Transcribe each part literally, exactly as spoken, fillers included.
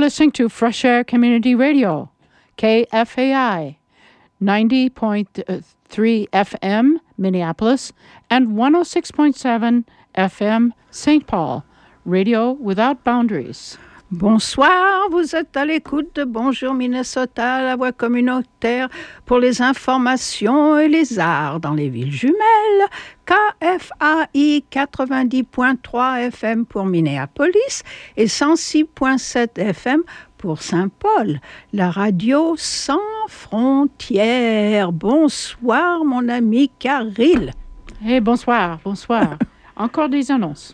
listening to Fresh Air Community Radio, K F A I, ninety point three F M, Minneapolis, and one oh six point seven F M, Saint Paul, Radio Without Boundaries. Bonsoir, vous êtes à l'écoute de Bonjour Minnesota, la voix communautaire pour les informations et les arts dans les villes jumelles. K F A I quatre-vingt-dix point trois F M pour Minneapolis et cent six point sept F M pour Saint-Paul. La radio sans frontières. Bonsoir, mon ami Caril. Hey, bonsoir, bonsoir. Encore des annonces.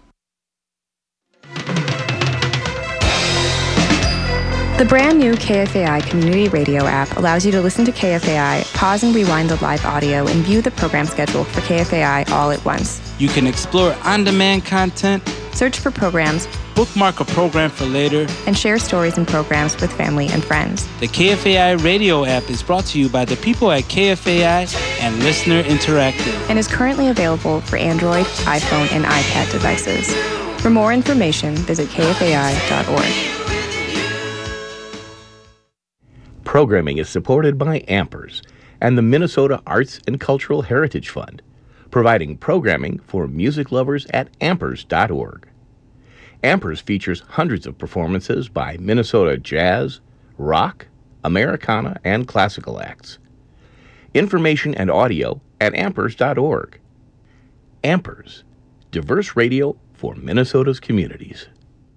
The brand new K F A I Community Radio app allows you to listen to K F A I, pause and rewind the live audio, and view the program schedule for K F A I all at once. You can explore on-demand content, search for programs, bookmark a program for later, and share stories and programs with family and friends. The K F A I radio app is brought to you by the people at K F A I and Listener Interactive, and is currently available for Android, iPhone, and iPad devices. For more information, visit K F A I dot org. Programming is supported by Ampers and the Minnesota Arts and Cultural Heritage Fund, providing programming for music lovers at ampers dot org. Ampers features hundreds of performances by Minnesota jazz, rock, Americana, and classical acts. Information and audio at ampers dot org. Ampers, diverse radio for Minnesota's communities.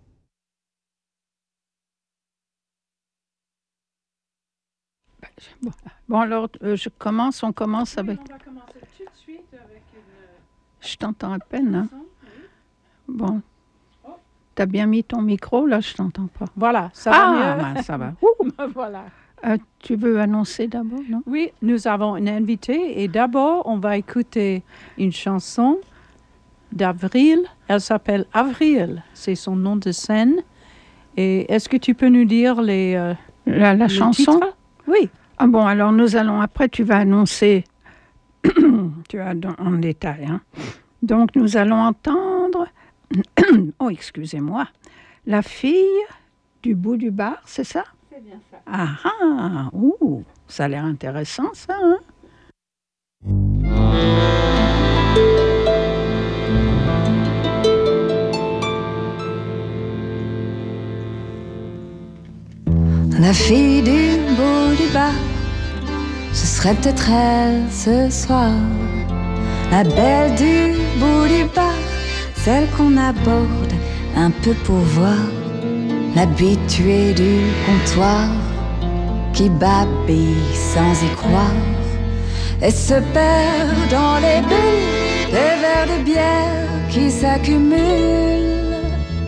Bon, alors, euh, je commence, on commence oui, avec... on va commencer tout de suite avec une... Je t'entends à peine, hein? Bon. Oh. T'as bien mis ton micro, là, je t'entends pas. Voilà, ça ah, va mieux. Ben, ça va. Voilà. Euh, tu veux annoncer d'abord, non? Oui, nous avons une invitée et d'abord, on va écouter une chanson d'Avril. Elle s'appelle Avril, c'est son nom de scène. Et est-ce que tu peux nous dire les... Euh, la la chanson? Titre? Oui. Ah bon, alors nous allons, après tu vas annoncer, tu vas en détail, hein. Donc nous allons entendre, oh excusez-moi, La fille du bout du bar, c'est ça? C'est bien ça. Ah ah, ouh, ça a l'air intéressant ça, hein? La fille du bout du bar, ce serait peut-être elle ce soir. La belle du bout du bar, celle qu'on aborde un peu pour voir. L'habituée du comptoir, qui babille sans y croire, et se perd dans les bulles des verres de bière qui s'accumulent.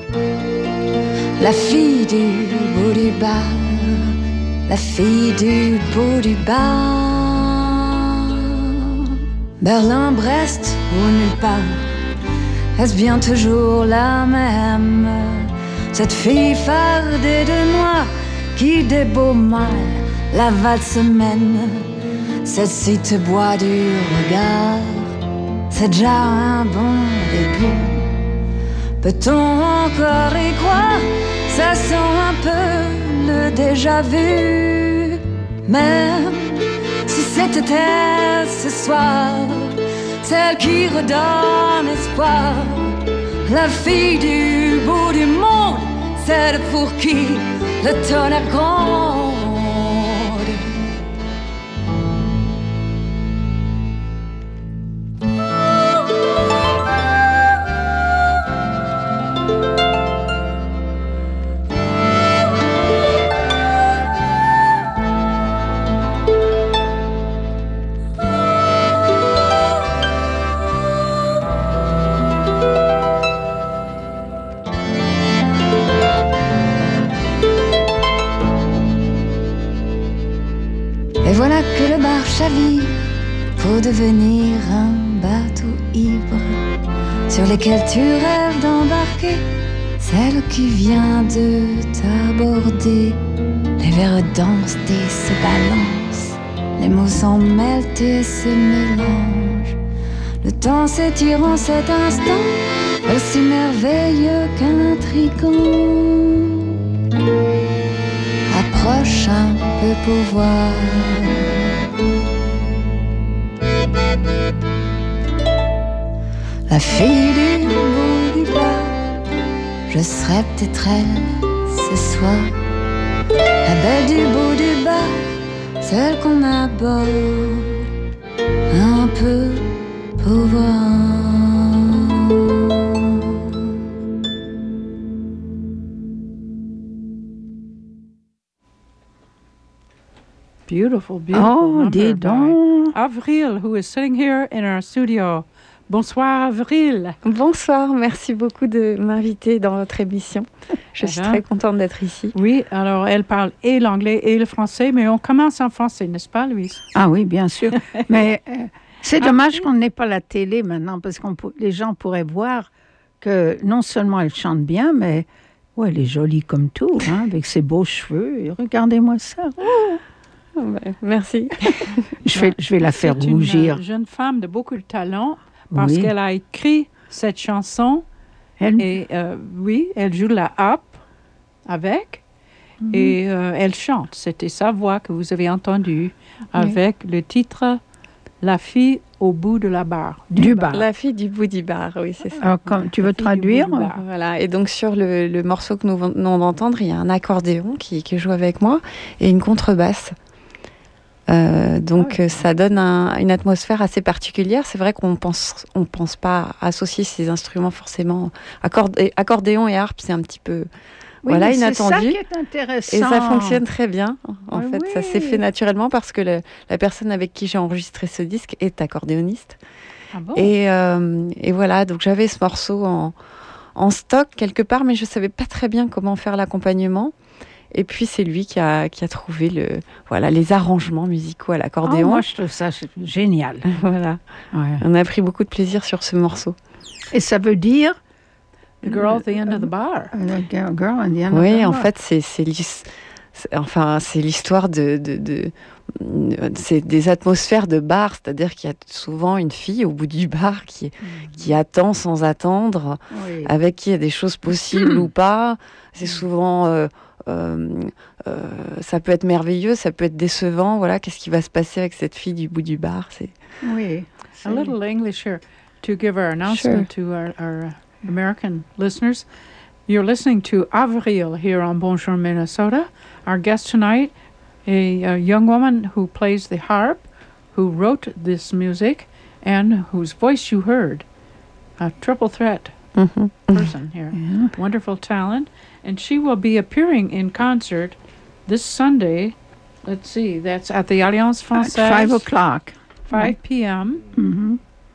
La fille du bout du bar, la fille du bout du bar. Berlin, Brest ou nulle part, est-ce bien toujours la même? Cette fille fardée de noix qui des beaux mal la valse mène. Celle-ci te boit du regard, c'est déjà un bon début. Peut-on encore y croire? Ça sent un peu le déjà-vu. Même si c'était elle ce soir, celle qui redonne espoir, la fille du bout du monde, celle pour qui le tonnerre gronde. Voilà que le bar chavire pour devenir un bateau ivre sur lequel tu rêves d'embarquer celle qui vient de t'aborder. Les verres dansent et se balancent, les mots s'en mêlent et se mélangent. Le temps s'étire en cet instant, aussi merveilleux qu'intrigant. m'approche un peu pour voir. La fille du bout du bas, je serai peut-être elle ce soir. La belle du bout du bas, celle qu'on aborde un peu pour voir. Beautiful, beautiful. Oh, number dis by donc. Avril, who is sitting here in our studio. Bonsoir, Avril. Bonsoir, merci beaucoup de m'inviter dans votre émission. Je suis Voilà. très contente d'être ici. Oui, alors elle parle et l'anglais et le français, mais on commence en français, n'est-ce pas, Louise? Ah oui, bien sûr. Mais euh, c'est dommage qu'on n'ait pas la télé maintenant, parce que les gens pourraient voir que non seulement elle chante bien, mais ouais, elle est jolie comme tout, hein, avec ses beaux cheveux. Et regardez-moi ça. Oh, Oh, bah, merci. je, vais, je vais la faire C'est rougir. une jeune femme de beaucoup de talent parce Oui. qu'elle a écrit cette chanson Elle, et euh, oui, elle joue la harpe avec et euh, elle chante. C'était sa voix que vous avez entendue avec le titre La fille au bout de la barre. du bar. La fille du bout du bar, oui, c'est ça. Alors, comme, tu veux La fille du traduire? bout du bar. Voilà, et donc sur le, le morceau que nous venons d'entendre, il y a un accordéon qui, qui joue avec moi et une contrebasse. Euh, donc Ah ouais. euh, ça donne un- une atmosphère assez particulière. C'est vrai qu'on pense, on pense pas associer ces instruments forcément. Accordé- accordéon et harpe, c'est un petit peu Oui, voilà, mais c'est ça inattendu. qui est intéressant. Et ça fonctionne très bien. En Oui, fait, ça s'est oui. fait naturellement parce que le- la personne avec qui j'ai enregistré ce disque est accordéoniste. Ah bon? Et, euh, et voilà, donc j'avais ce morceau en, en stock quelque part, mais je savais pas très bien comment faire l'accompagnement. Et puis c'est lui qui a, qui a trouvé le, voilà, les arrangements musicaux à Oh, l'accordéon. moi, je trouve ça génial. Voilà, Ouais. on a pris beaucoup de plaisir sur ce morceau. Et ça veut dire The girl at the end of the bar. euh, girl, girl and the end of Oui, the en bar. fait, c'est c'est l'his- c'est- enfin, c'est l'histoire de, de, de- c'est des atmosphères de bar, c'est-à-dire qu'il y a souvent une fille au bout du bar qui, qui attend sans attendre, Oui. avec qui il y a des choses possibles ou pas. C'est souvent, euh, euh, euh, ça peut être merveilleux, ça peut être décevant. Voilà, qu'est-ce qui va se passer avec cette fille du bout du bar? C'est Oui. A little English here to give our announcement to our, our American listeners. You're listening to Avril here on Bonjour Minnesota. Our guest tonight, a, a young woman who plays the harp, who wrote this music, and whose voice you heard. A triple threat Mhm. person here. Wonderful talent. And she will be appearing in concert this Sunday. Let's see, that's at the Alliance At Française. five o'clock. five p.m. Mhm.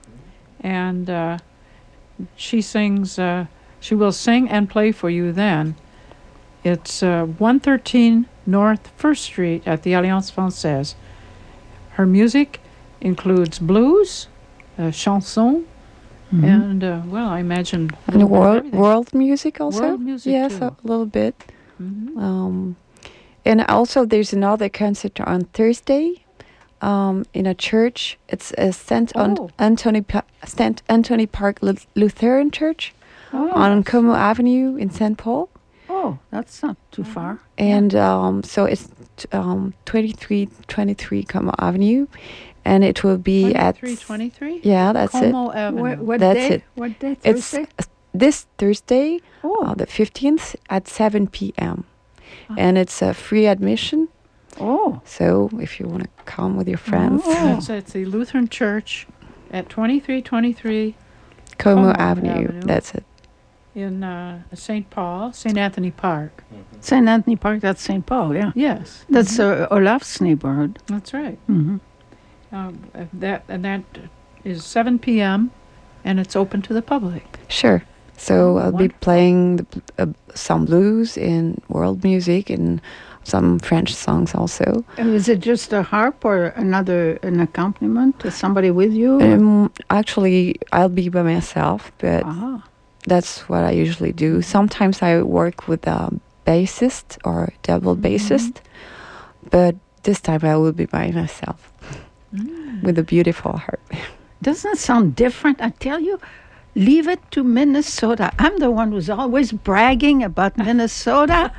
and uh, she sings. Uh, she will sing and play for you. Then, it's uh, one thirteen North First Street at the Alliance Française. Her music includes blues, uh, chanson, Mhm. and uh, well, I imagine a and little bit of world everything. world music also. World music yes, too. a little bit. Mhm. Um, and also, there's another concert on Thursday um, in a church. It's a Saint An- Oh. Anthony Pa- Saint Anthony Park Lu- Lutheran Church Oh, on Como Avenue in Saint Paul. oh, that's not too far. And um, so it's t- um, twenty-three twenty-three Como Avenue, and it will be at twenty-three twenty-three. yeah, that's it. Como Avenue. What, what That's day? it. What day? It's Thursday? uh, this Thursday, Oh, uh, the fifteenth at seven p.m. Ah. and it's a free admission. oh, So if you want to come with your friends, Oh. It's at the Lutheran Church at twenty-three twenty-three Como, Como Avenue. Avenue. That's it. in uh, Saint Paul, Saint Anthony Park. Saint Anthony Park. That's Saint Paul. Yeah, Yes, that's uh, Olaf's neighborhood. that's right. Mhm. Um, uh, that and that is seven p.m. and it's open to the public. Sure. So Oh, I'll be wonderful. playing the, uh, some blues and world music and some French songs also. And is it just a harp or another an accompaniment? Is somebody with you? Um, actually, I'll be by myself, but Ah, that's what I usually do. Sometimes I work with a bassist or double bassist, but this time I will be by myself with a beautiful harp. doesn't it sound different? I tell you, leave it to Minnesota. I'm the one who's always bragging about Minnesota.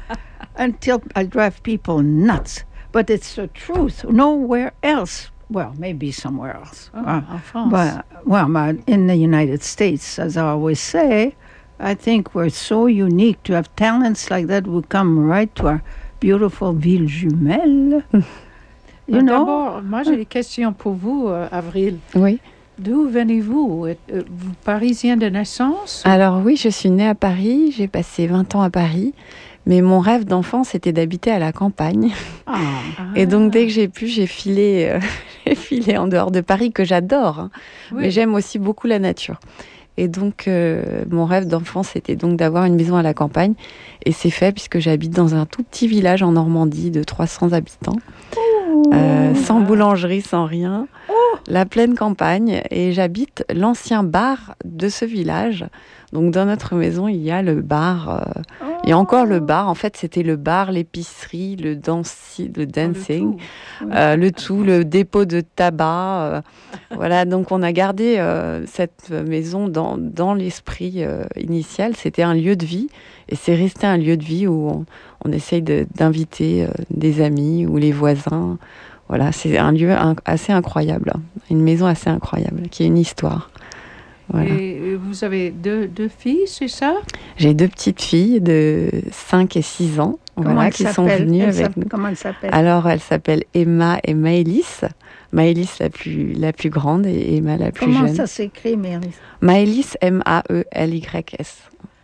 until I drive people nuts. But it's the truth. Nowhere else. Well, maybe somewhere else. Oh, uh, en France. But, well, but in the United States, as I always say, I think we're so unique to have talents like that who come right to our beautiful ville jumelle. You know? D'abord, moi j'ai des questions pour vous, euh, Avril. Oui. D'où venez-vous? Êtes- euh, Vous parisien de naissance? Alors oui, je suis née à Paris, j'ai passé vingt ans à Paris, mais mon rêve d'enfant, c'était d'habiter à la campagne. Ah. Et donc, dès que j'ai pu, j'ai filé, euh, j'ai filé en dehors de Paris, que j'adore, hein. Oui. Mais j'aime aussi beaucoup la nature. Et donc, euh, mon rêve d'enfant, c'était donc d'avoir une maison à la campagne. Et c'est fait puisque j'habite dans un tout petit village en Normandie de trois cents habitants, euh, sans boulangerie, sans rien, la pleine campagne. Et j'habite l'ancien bar de ce village. Donc, dans notre maison, il y a le bar. euh, il y a encore le bar. En fait, c'était le bar, l'épicerie, le, danci, le dancing. Euh, le tout, le dépôt de tabac. euh, voilà, donc on a gardé euh, cette maison dans, dans l'esprit euh, initial. C'était un lieu de vie et c'est resté un lieu de vie où on, on essaye de- d'inviter euh, des amis ou les voisins. Voilà, c'est un lieu in- assez incroyable, hein. Une maison assez incroyable, qui a une histoire. Voilà. Et euh, vous avez deux, deux filles, c'est ça? J'ai deux petites filles de cinq et six ans, Comment voilà, elle qui sont s'appelle? venues Elle avec s'appelle- nous. Comment elle s'appelle? Alors, elles s'appellent Emma et Maëlys. Maëlys la plus, la plus grande et Emma la plus Comment jeune. ça s'écrit, Mélisse? Maëlys, M A E L Y S.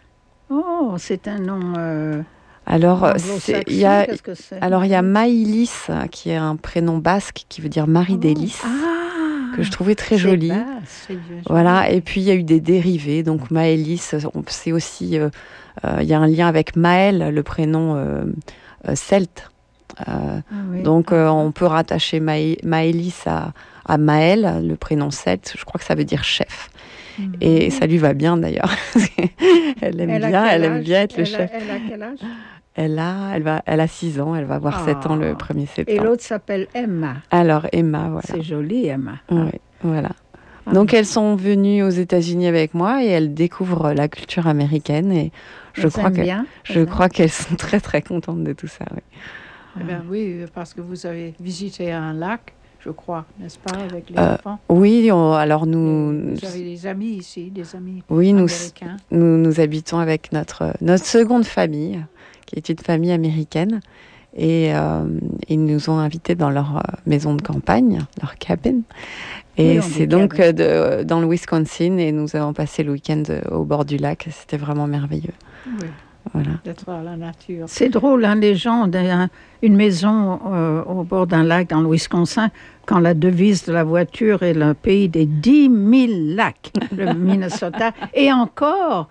Oh, c'est un nom euh, Alors, euh, anglo-saxon, c'est- il y a, qu'est-ce que c'est? alors, il y a Maëlys, qui est un prénom basque qui veut dire Marie d'Hélice, Ah, que je trouvais très c'est joli. basse. C'est bien joli. Voilà, et puis il y a eu des dérivés. Donc Maëlys, on- c'est aussi, euh, euh, il y a un lien avec Maël, le prénom euh, euh, celte. Euh, Ah oui. Donc euh, on peut rattacher Maë- Maëlys à, à Maël, le prénom celte. Je crois que ça veut dire chef. Mhm. Et ça lui va bien d'ailleurs. elle aime Elle a bien, quel elle aime âge? bien être le Elle a- chef. Elle a quel âge? Elle a, elle va, elle a six ans. Elle va avoir sept ans le Ah. premier Et septembre. l'autre s'appelle Emma. Alors Emma, voilà. C'est joli, Emma. Ouais, voilà. Ah. Donc elles sont venues aux États-Unis avec moi et elles découvrent la culture américaine et je Elles crois aiment que bien. je Elles crois qu'elles sont très très contentes de tout ça. Oui. Eh bien, oui, parce que vous avez visité un lac, je crois, n'est-ce pas, avec les Euh, enfants? Oui, on- alors Et nous, Vous avez des amis ici, des amis oui, nous, américains. nous nous habitons avec notre notre seconde famille, qui est une famille américaine, et euh, ils nous ont invités dans leur euh, maison de campagne, leur cabine. Et Oui, on c'est dit donc cabane. euh, de, dans le Wisconsin, et nous avons passé le week-end euh, au bord du lac. C'était vraiment merveilleux. Oui, Voilà. d'être à la nature. C'est drôle, hein, les gens ont un- une maison euh, au bord d'un lac dans le Wisconsin, quand la devise de la voiture est le pays des dix mille lacs, le Minnesota. Et encore,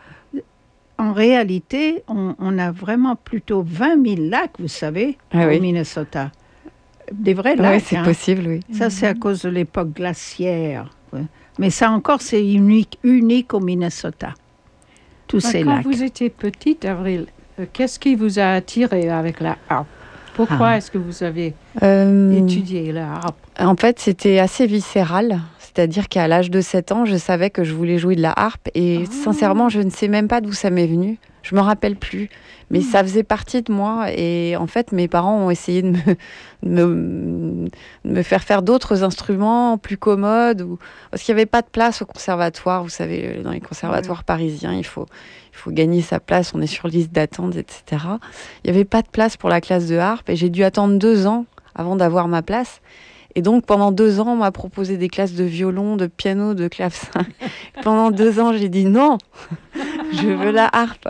en réalité, on, on a vraiment plutôt vingt mille lacs, vous savez, Ah au oui. Minnesota. Des vrais Oui, lacs. c'est hein. possible, oui. Ça, c'est à cause de l'époque glaciaire. ouais. Mais ça encore, c'est unique, unique au Minnesota. Tous Mais ces quand lacs. vous étiez petite, Avril, euh, qu'est-ce qui vous a attiré avec la harpe? Pourquoi Ah. est-ce que vous avez Euh, étudié la harpe? En fait, c'était assez viscéral. C'est-à-dire qu'à l'âge de sept ans, je savais que je voulais jouer de la harpe. Et Ah. sincèrement, je ne sais même pas d'où ça m'est venu. Je me rappelle plus. Mais ça faisait partie de moi. Et en fait, mes parents ont essayé de me, de me, de me faire faire d'autres instruments plus commodes. Ou... Parce qu'il n'y avait pas de place au conservatoire. Vous savez, dans les conservatoires parisiens, il faut, il faut gagner sa place. On est sur liste d'attente, et cetera. Il n'y avait pas de place pour la classe de harpe. Et j'ai dû attendre deux ans avant d'avoir ma place. Et donc, pendant deux ans, on m'a proposé des classes de violon, de piano, de clavecin. Pendant deux ans, j'ai dit non, je veux la harpe.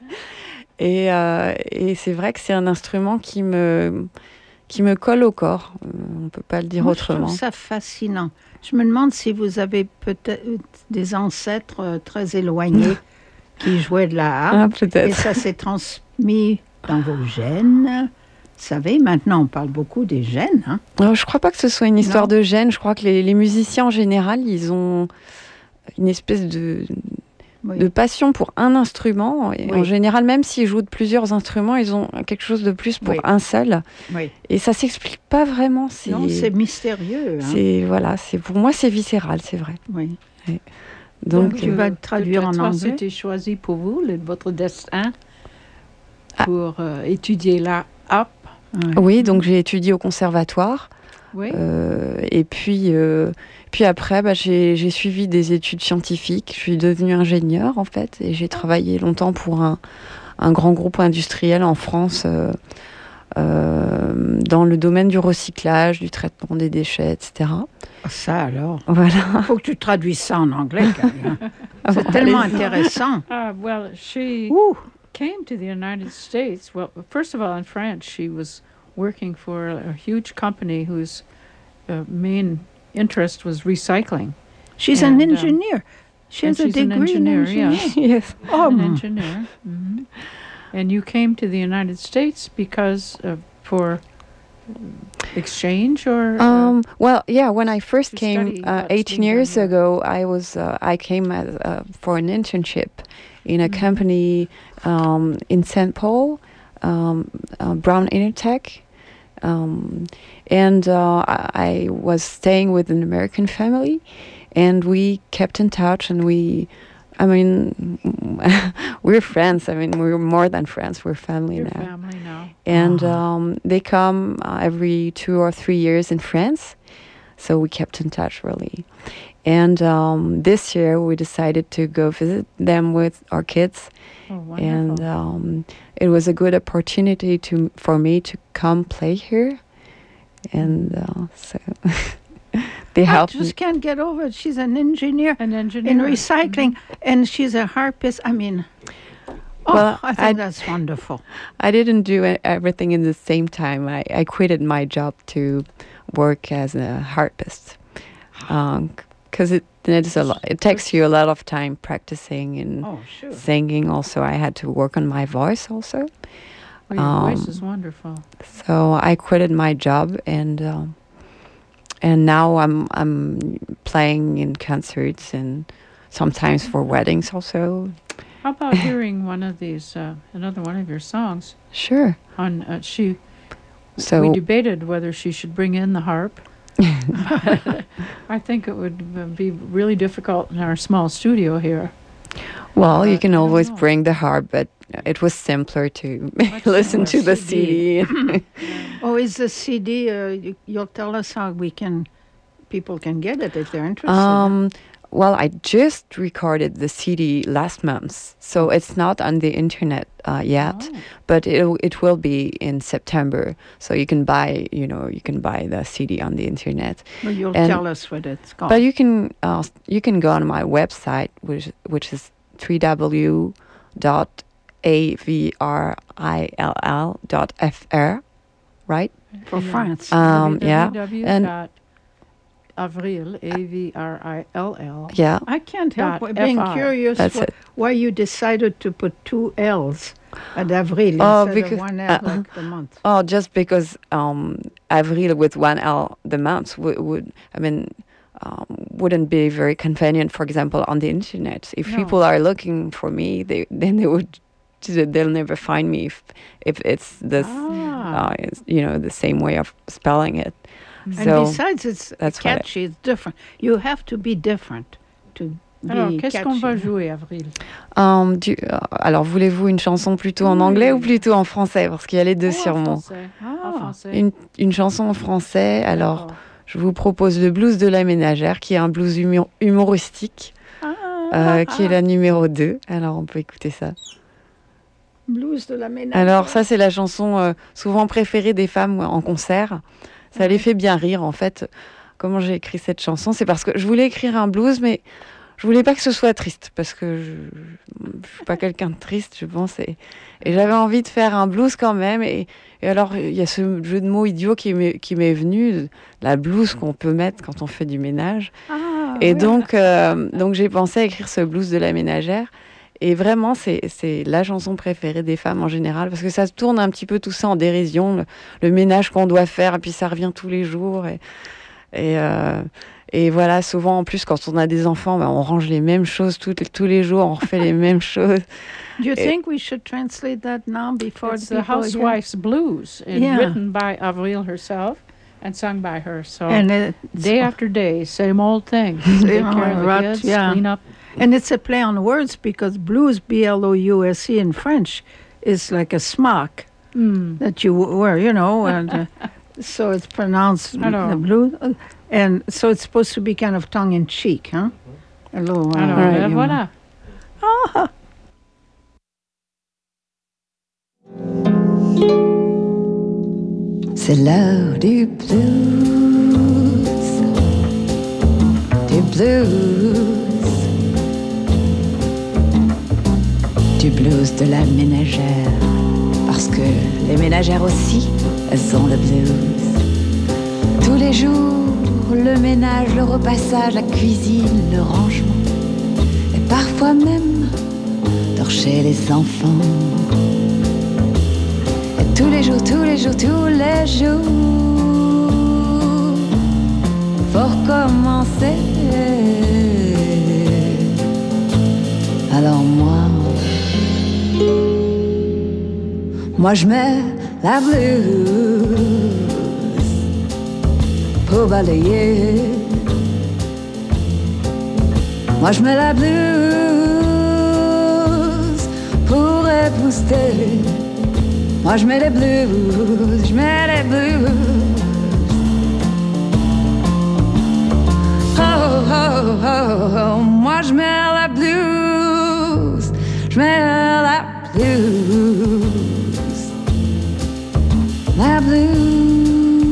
Et, euh, et c'est vrai que c'est un instrument qui me, qui me colle au corps. Euh, On ne peut pas le dire Moi, je autrement. trouve ça fascinant. Je me demande si vous avez peut-être des ancêtres euh, très éloignés qui jouaient de la harpe. Ah, Et peut-être. ça s'est transmis dans vos gènes. Vous savez, maintenant, on parle beaucoup des gènes. Hein. Alors, je ne crois pas que ce soit une histoire Non. de gène. Je crois que les, les musiciens, en général, ils ont une espèce de, Oui. de passion pour un instrument. Et Oui. en général, même s'ils jouent de plusieurs instruments, ils ont quelque chose de plus pour Oui. un seul. Oui. Et ça s'explique pas vraiment. C'est, Non, c'est mystérieux. Hein. c'est voilà, c'est pour moi c'est viscéral, c'est vrai. Oui. Donc, tu vas euh, le traduire en peut-être anglais? C'était choisi pour vous, le- votre destin. pour euh, étudier la harpe. Oui, donc j'ai étudié au conservatoire. Oui. Euh, et puis, euh, puis après, bah, j'ai, j'ai suivi des études scientifiques. Je suis devenue ingénieure, en fait, et j'ai travaillé longtemps pour un, un grand groupe industriel en France euh, euh, dans le domaine du recyclage, du traitement des déchets, et cetera. Ça alors. Voilà. Il faut que tu traduises ça en anglais, Camille. C'est tellement intéressant. Uh, well, she Ouh. came to the United States. Well, first of all, in France, she was working for a huge company whose uh, main interest was recycling. She's And, an um, engineer. She has and a she's an degree in engineer, engineering. yes. Yes. Oh, An mm. engineer. hmm And you came to the United States because of, for exchange or? uh, Um, well, yeah. When I first to came study uh, what's eighteen being done years here. ago, I was uh, I came as, uh, for an internship in a Mhm. company um, in Saint Paul, um, uh, Brown Intertech, um, and uh, I I was staying with an American family, and we kept in touch, and we. I mean, we're friends. I mean, we're more than friends. We're family your now. family now. And Uh-huh. um, they come uh, every two or three years in France, so we kept in touch really. And um, this year we decided to go visit them with our kids, Oh, wonderful. and um, it was a good opportunity to for me to come play here, and uh, so they I helped me. just can't get over it. She's an engineer An engineer. in recycling, and she's a harpist. I mean, oh, Well, I think I- that's wonderful. I didn't do e- everything in the same time. I, I quitted my job to work as a harpist, because it it's a lot. It takes you a lot of time practicing and Oh, sure. singing. Also, I had to work on my voice also. Oh, your voice um, is wonderful. So I quitted my job, and um, and now I'm I'm playing in concerts and sometimes for weddings also. How about hearing one of these, uh, another one of your songs? Sure. On uh, she, So we debated whether she should bring in the harp. I think it would uh, be really difficult in our small studio here. well, uh, you can I don't always know. bring the harp, but it was simpler to Much listen to simpler. the C D. Oh, is the C D? Uh, you, you'll tell us how we can, people can get it if they're interested. Um, well, I just recorded the C D last month, so it's not on the internet uh, yet, Oh. but it it will be in September. So you can buy, you know, you can buy the C D on the internet. Well, you'll and- tell us what it's called. But you can uh, you can go on my website, which which is w w w dot a v r i l l dot f r, right? For France. Um, yeah, and- Avril, A V R I L L. Yeah, I can't help Dot but being F R. curious That's wh- it. why you decided to put two L's at Avril Oh, instead because- of one L uh, like the month. Oh, just because um, Avril with one L the month would, would I mean, um, wouldn't be very convenient. For example, on the internet, if No. people are looking for me, they then they would they'll never find me if if it's this Ah. uh, it's, you know the same way of spelling it. And So besides, it's that's what I- catchy. It's different. You have to be different to Alors, be qu'est-ce qu'on va catchy. jouer, Avril? um, du- euh, alors, voulez-vous une chanson plutôt en Oui. anglais ou plutôt en français, parce qu'il y a les deux Oh, en sûrement. français. Ah. En français. Une, une chanson en français. Alors, D'accord. je vous propose le blues de la ménagère, qui est un blues humo- humoristique, Ah, euh, qui est la numéro deux. Alors, on peut écouter ça. Blues de la ménage. Alors, ça, c'est la chanson euh, souvent préférée des femmes en concert. Ça les fait bien rire, en fait. Comment j'ai écrit cette chanson? C'est parce que je voulais écrire un blues, mais je voulais pas que ce soit triste, parce que je, je suis pas quelqu'un de triste, je pense. Et, et j'avais envie de faire un blues quand même. Et, et alors, il y a ce jeu de mots idiot qui m'est, qui m'est venu, la blouse qu'on peut mettre quand on fait du ménage. Ah, Et oui. donc, euh, donc j'ai pensé à écrire ce blues de la ménagère. Et vraiment, c'est, c'est la chanson préférée des femmes en général, parce que ça tourne un petit peu tout ça en dérision, le, le ménage qu'on doit faire, et puis ça revient tous les jours. Et, et, euh, et voilà, souvent, en plus, quand on a des enfants, ben, on range les mêmes choses tous, tous les jours, on refait les mêmes choses. Do you it- think we should translate that now before It's the the people hear? Housewife's Blues, and Yeah. written by Avril herself and sung by her. So And it, day after day, same old thing. Take care of the rut, kids, yeah. clean up. and it's a play on words because blues, B L O U S E in French, is like a smock Mm. that you wear, you know, and uh, so it's pronounced Alors. the blue, uh, and so it's supposed to be kind of tongue in cheek, huh? A little. Uh, Alors, Right, ben you voilà. Ah, C'est l'heure du blues, du blues, du blues de la ménagère, parce que les ménagères aussi, elles ont le blues. Tous les jours, le ménage, le repassage, la cuisine, le rangement, et parfois même torcher les enfants. Tous les jours, tous les jours, tous les jours, faut recommencer. Alors moi, moi je mets la blues pour balayer. Moi je mets la blues pour épouster. Moi je mets les blues, je mets les blues. Oh, oh, oh, oh. Moi je mets la blues, je mets la blues, la blues.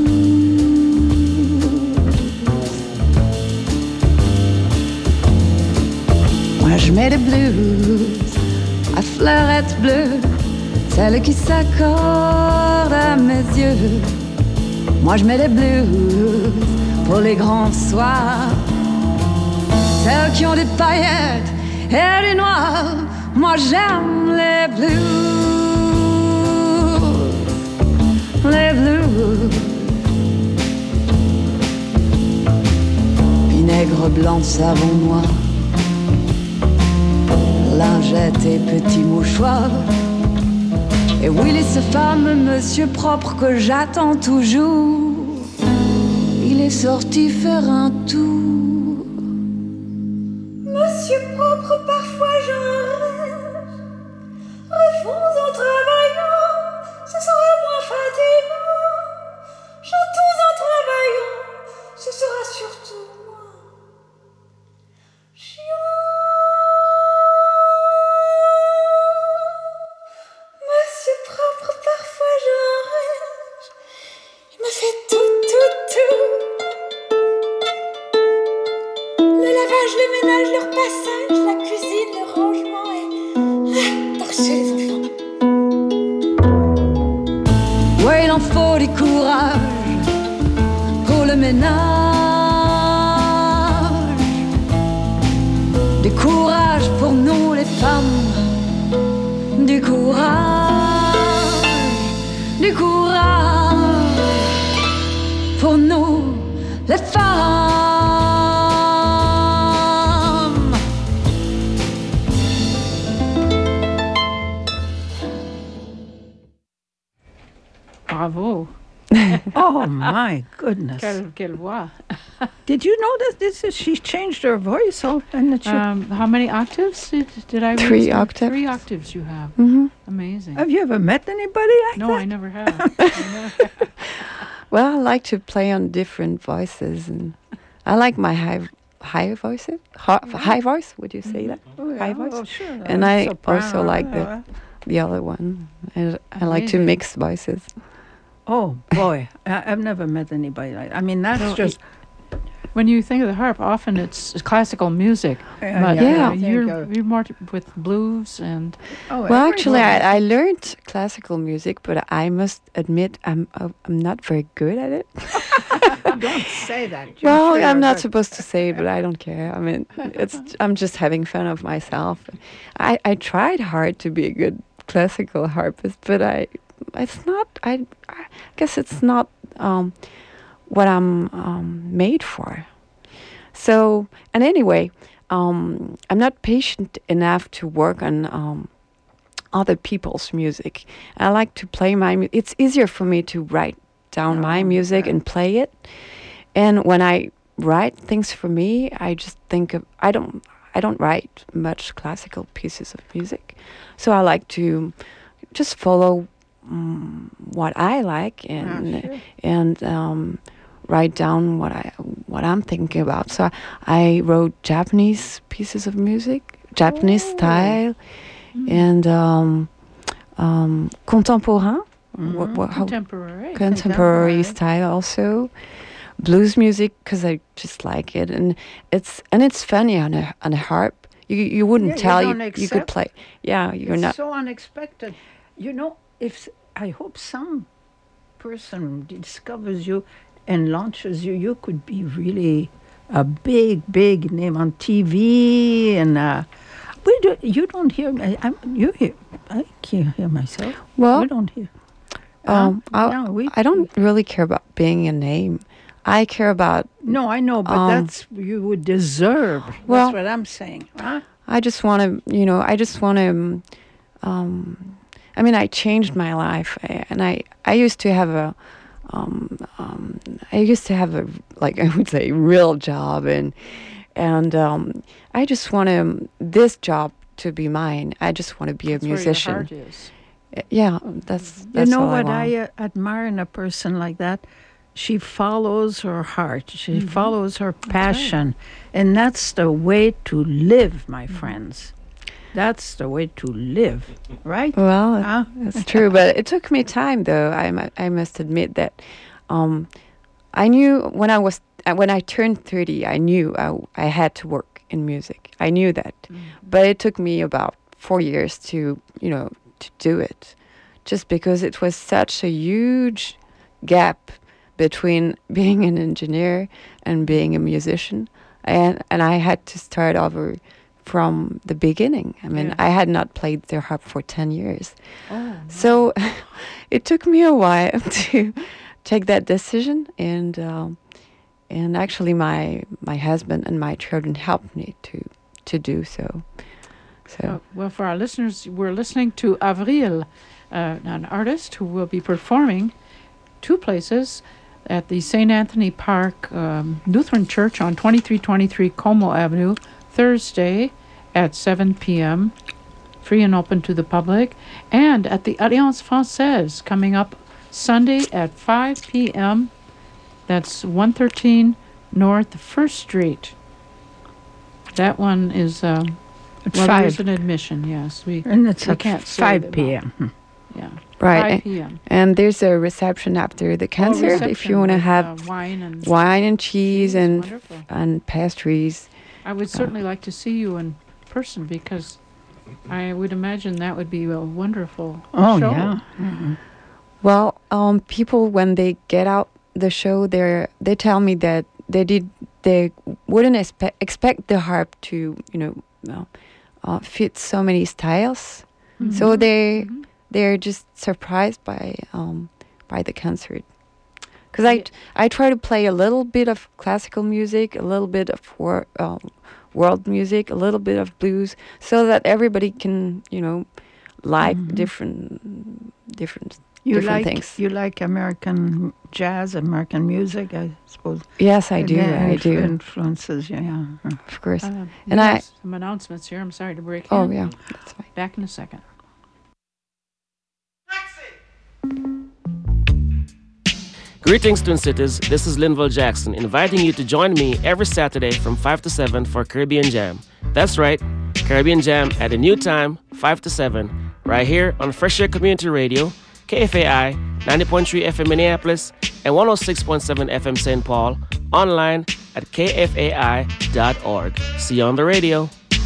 Moi je mets les blues à fleurettes bleues, celle qui s'accorde à mes yeux. Moi je mets les blues pour les grands soirs, celles qui ont des paillettes et du noir. Moi j'aime les blues, les blues. Vinaigre blanc, savon noir, lingettes et petits mouchoirs. Et Willy, ce fameux monsieur propre que j'attends toujours, il est sorti faire un tour. Monsieur propre, parfois j'en rêve. Rêvons en travaillant, ce sera moins fatigant. Chantons en travaillant, ce sera surtout moins chiant. Monsieur propre, parfois j'en rêve. Il me fait tout, tout, tout. Le lavage, le ménage, le repassage, la cuisine, le rangement et ah, torcher les enfants. Ouais, il en faut du courage pour le ménage, du courage pour nous les femmes, du courage, du courage pour nous les femmes. Bravo. oh my goodness! Quelle, quelle voix. Did you know that this is, she changed her voice? All, and that she, Um, how many octaves did, did I read? Three octaves. Three octaves you have. Mm-hmm. Amazing. have you ever met anybody like No, that? I never have. I never have. Well, I like to play on different voices, and I like my high high voices. High, high voice? Would you say that? Oh, yeah. High voice. Oh, sure. And Uh, I soprano, also like the uh, the other one. And I like to Amazing. mix voices. Oh boy, I, I've never met anybody like. I mean, that's No, just. When you think of the harp, often it's classical music. Uh, But yeah, uh, I think, you're uh, you're more t- with blues and oh, Well, actually, everybody- I, I learned classical music, but I must admit I'm uh, I'm not very good at it. don't say that. You're Well, sure I'm not that- supposed to say it, but I don't care. I mean, it's I'm just having fun of myself. I, I tried hard to be a good classical harpist, but I it's not. I I guess it's not um, what I'm um, made for. So, and anyway, um, I'm not patient enough to work on um, other people's music. I like to play my. Mu- it's easier for me to write down my Oh, music okay. and play it. And when I write things for me, I just think of. I don't. I don't write much classical pieces of music, so I like to, just follow um, what I like and Ah, sure. and um, write down what I what I'm thinking about. So I wrote Japanese pieces of music, Japanese Oh. style, and um, um, contemporain. What, what, how, Contemporary. contemporary Contemporary. style also, blues music because I just like it, and it's and it's funny on a on a harp. You you wouldn't Yeah, you tell you don't you could accept- play. Yeah, you're It's not. so unexpected. You know, if I hope some person discovers you and launches you, you could be really a big, big name on T V. And uh, we do, you don't hear me. I'm, you hear. I can't hear myself. Well, you don't hear. Um, Huh? I, no, we, I don't really care about being a name. I care about. No, I know, but um, that's you would deserve. well- that's what I'm saying. Huh? I just want to, you know, I just want to. Um, I mean, I changed my life, I- and I I used to have a. Um, um, I used to have a like I would say real job, and and um, I just want to this job to be mine. I just want to be That's a where your musician. heart is. Yeah, that's You that's know all what I, I, want. uh, admire in a person like that? She follows her heart. She Mm-hmm. follows her passion. And that's the way to live, my Mm-hmm. friends. That's the way to live, right? Well, Huh? it's true, but it took me time, though. I, mu- I must admit that um, I knew when I was uh, when I turned thirty, I knew I, I had to work in music. I knew that, but it took me about four years to you know to do it, just because it was such a huge gap between being an engineer and being a musician, and and I had to start over from the beginning. I mean, Yeah. I had not played the harp for ten years. Oh, So it took me a while to take that decision, and um, and actually my my husband and my children helped me to to do so. So Uh, well, for our listeners, we're listening to Avril, uh, an artist who will be performing two places at the Saint Anthony Park um, Lutheran Church on twenty-three twenty-three Como Avenue, Thursday at seven p.m., free and open to the public, and at the Alliance Française coming up Sunday at five p.m. That's one thirteen North First Street. That one is... Um, At well, there's five. an admission, yes. We And it's we at can't say five them p.m. all. Yeah. right, five and, p.m. and there's a reception after the Oh, concert if reception you want to with, have uh, wine and wine and cheese cheese, and wonderful. and pastries. I would certainly like to see you in person because I would imagine that would be a wonderful Oh, show. yeah. Well, um, people when they get out the show, they they tell me that they did they wouldn't expect expect the harp to you know well, uh, fit so many styles, so they Mhm. they're just surprised by um, by the concert. Because I I try to play a little bit of classical music, a little bit of wor- um, world music, a little bit of blues, so that everybody can you know like different different You different like things. you like American jazz, American music, I suppose. Yes, I do. Yeah, I inf- do. Influences, yeah, yeah. Of course. Uh, And we I- have some announcements here. I'm sorry to break Oh in. yeah, that's fine. Back in a second. Greetings, Twin Cities. This is Linville Jackson, inviting you to join me every Saturday from five to seven for Caribbean Jam. That's right, Caribbean Jam at a new time, five to seven, right here on Fresh Air Community Radio, K F A I, ninety point three F M Minneapolis, and one oh six point seven F M Saint Paul, online at K F A I dot org. See you on the radio.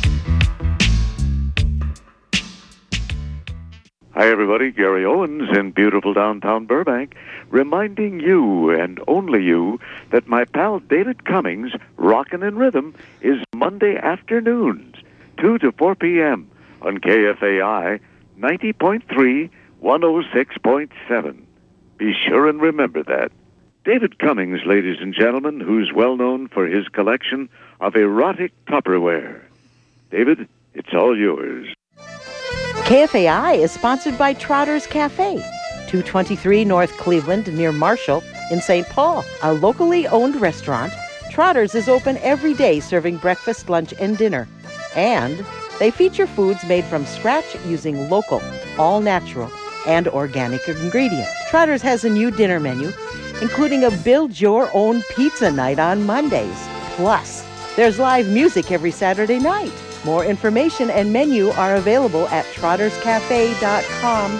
Hi, everybody. Gary Owens in beautiful downtown Burbank, reminding you and only you that my pal David Cummings, Rockin' in Rhythm, is Monday afternoons, two to four p.m. on K F A I ninety point three, one oh six point seven. Be sure and remember that. David Cummings, ladies and gentlemen, who's well known for his collection of erotic Tupperware. David, it's all yours. K F A I is sponsored by Trotter's Cafe, two twenty-three North Cleveland near Marshall in Saint Paul. A locally owned restaurant, Trotter's is open every day serving breakfast, lunch, and dinner. And they feature foods made from scratch using local, all natural and organic ingredients. Trotters has a new dinner menu, including a build your own pizza night on Mondays. Plus, there's live music every Saturday night. More information and menu are available at trotters cafe dot com.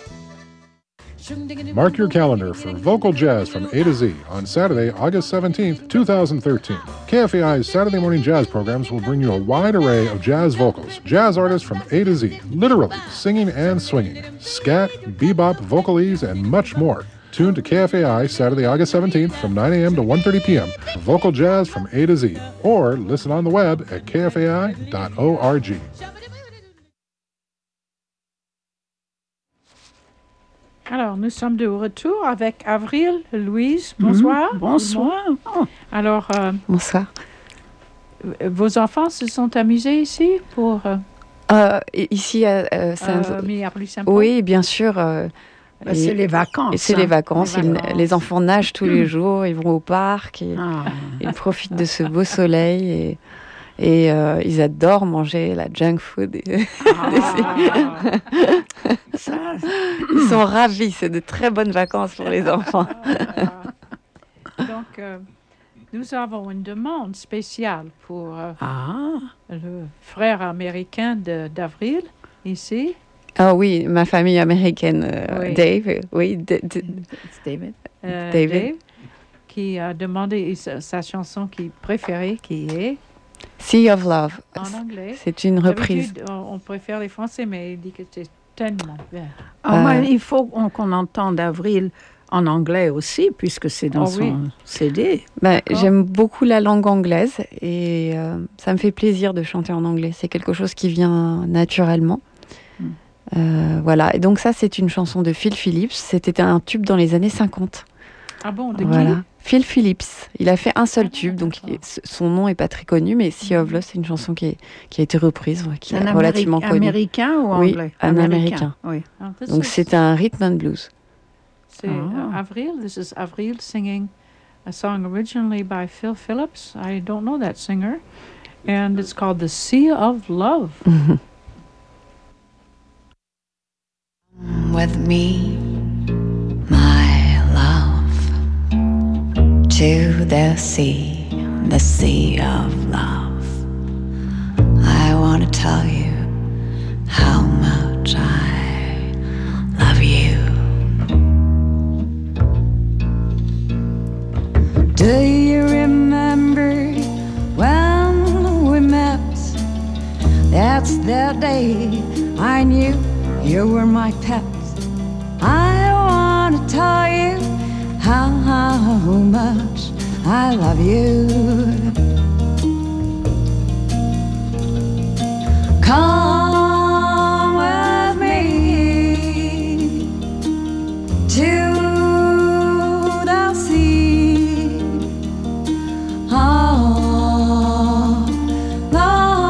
Mark your calendar for Vocal Jazz from A to Z on Saturday, August seventeenth, twenty thirteen. K F A I's Saturday morning jazz programs will bring you a wide array of jazz vocals, jazz artists from A to Z, literally singing and swinging, scat, bebop, vocalese, and much more. Tune to K F A I Saturday, August seventeenth from nine a.m. to one thirty p.m. for Vocal Jazz from A to Z, or listen on the web at k f a i dot org. Alors, nous sommes de retour avec Avril, Louise. Bonsoir. Mmh, bonsoir. Oh. Alors, euh, bonsoir. Vos enfants se sont amusés ici pour euh, euh, ici à euh, Saint- euh, Minneapolis-Saint-Paul? Oui, bien sûr. Euh, bah, c'est les vacances. C'est hein. les vacances. Les Ils- vacances. les enfants nagent tous les jours. Ils vont au parc. Et, Ah. ils profitent de ce beau soleil et, et euh, ils adorent manger la junk food. Et Ah. Ça, ils sont ravis. C'est de très bonnes vacances pour les enfants. Donc, euh, nous avons une demande spéciale pour euh, ah. le frère américain de- d'Avril, ici. Ah oui, ma famille américaine, euh, Oui. Dave. Oui, D- D- C'est David. euh, David. Dave, qui a demandé sa, sa chanson qui préférée, qui est Sea of Love. en anglais. C'est une reprise. D'habitude, on, on préfère les français, mais il dit que c'est tellement bien. Ah, Euh, moi, il faut qu'on, qu'on entende Avril en anglais aussi, puisque c'est dans Oh, oui. son C D. Ben, D'accord. j'aime beaucoup la langue anglaise et euh, ça me fait plaisir de chanter en anglais. C'est quelque chose qui vient naturellement. Mm. Euh, voilà. Et donc ça, c'est une chanson de Phil Phillips. C'était un tube dans les années cinquante. Ah bon, de Voilà. Phil Phillips. Il a fait un seul Ah, tube, donc d'accord. il- s- son nom est pas très connu, mais Sea of Love, c'est une chanson qui, est- qui a été reprise, qui Un est relativement Améri- connue. américain ou Oui, anglais? un Américain. Oui. Ah, this Donc is- c'est un rhythm and blues. C'est Ah. uh, Avril. This is Avril singing a song originally by Phil Phillips. I don't know that singer. And it's called The Sea of Love. With me, my love, to the sea, the sea of love. I want to tell you how much I love you. Do you remember when we met? That's the day I knew you were my pet. I want to tell you how, how much I love you. Come with me to the sea. Oh, love.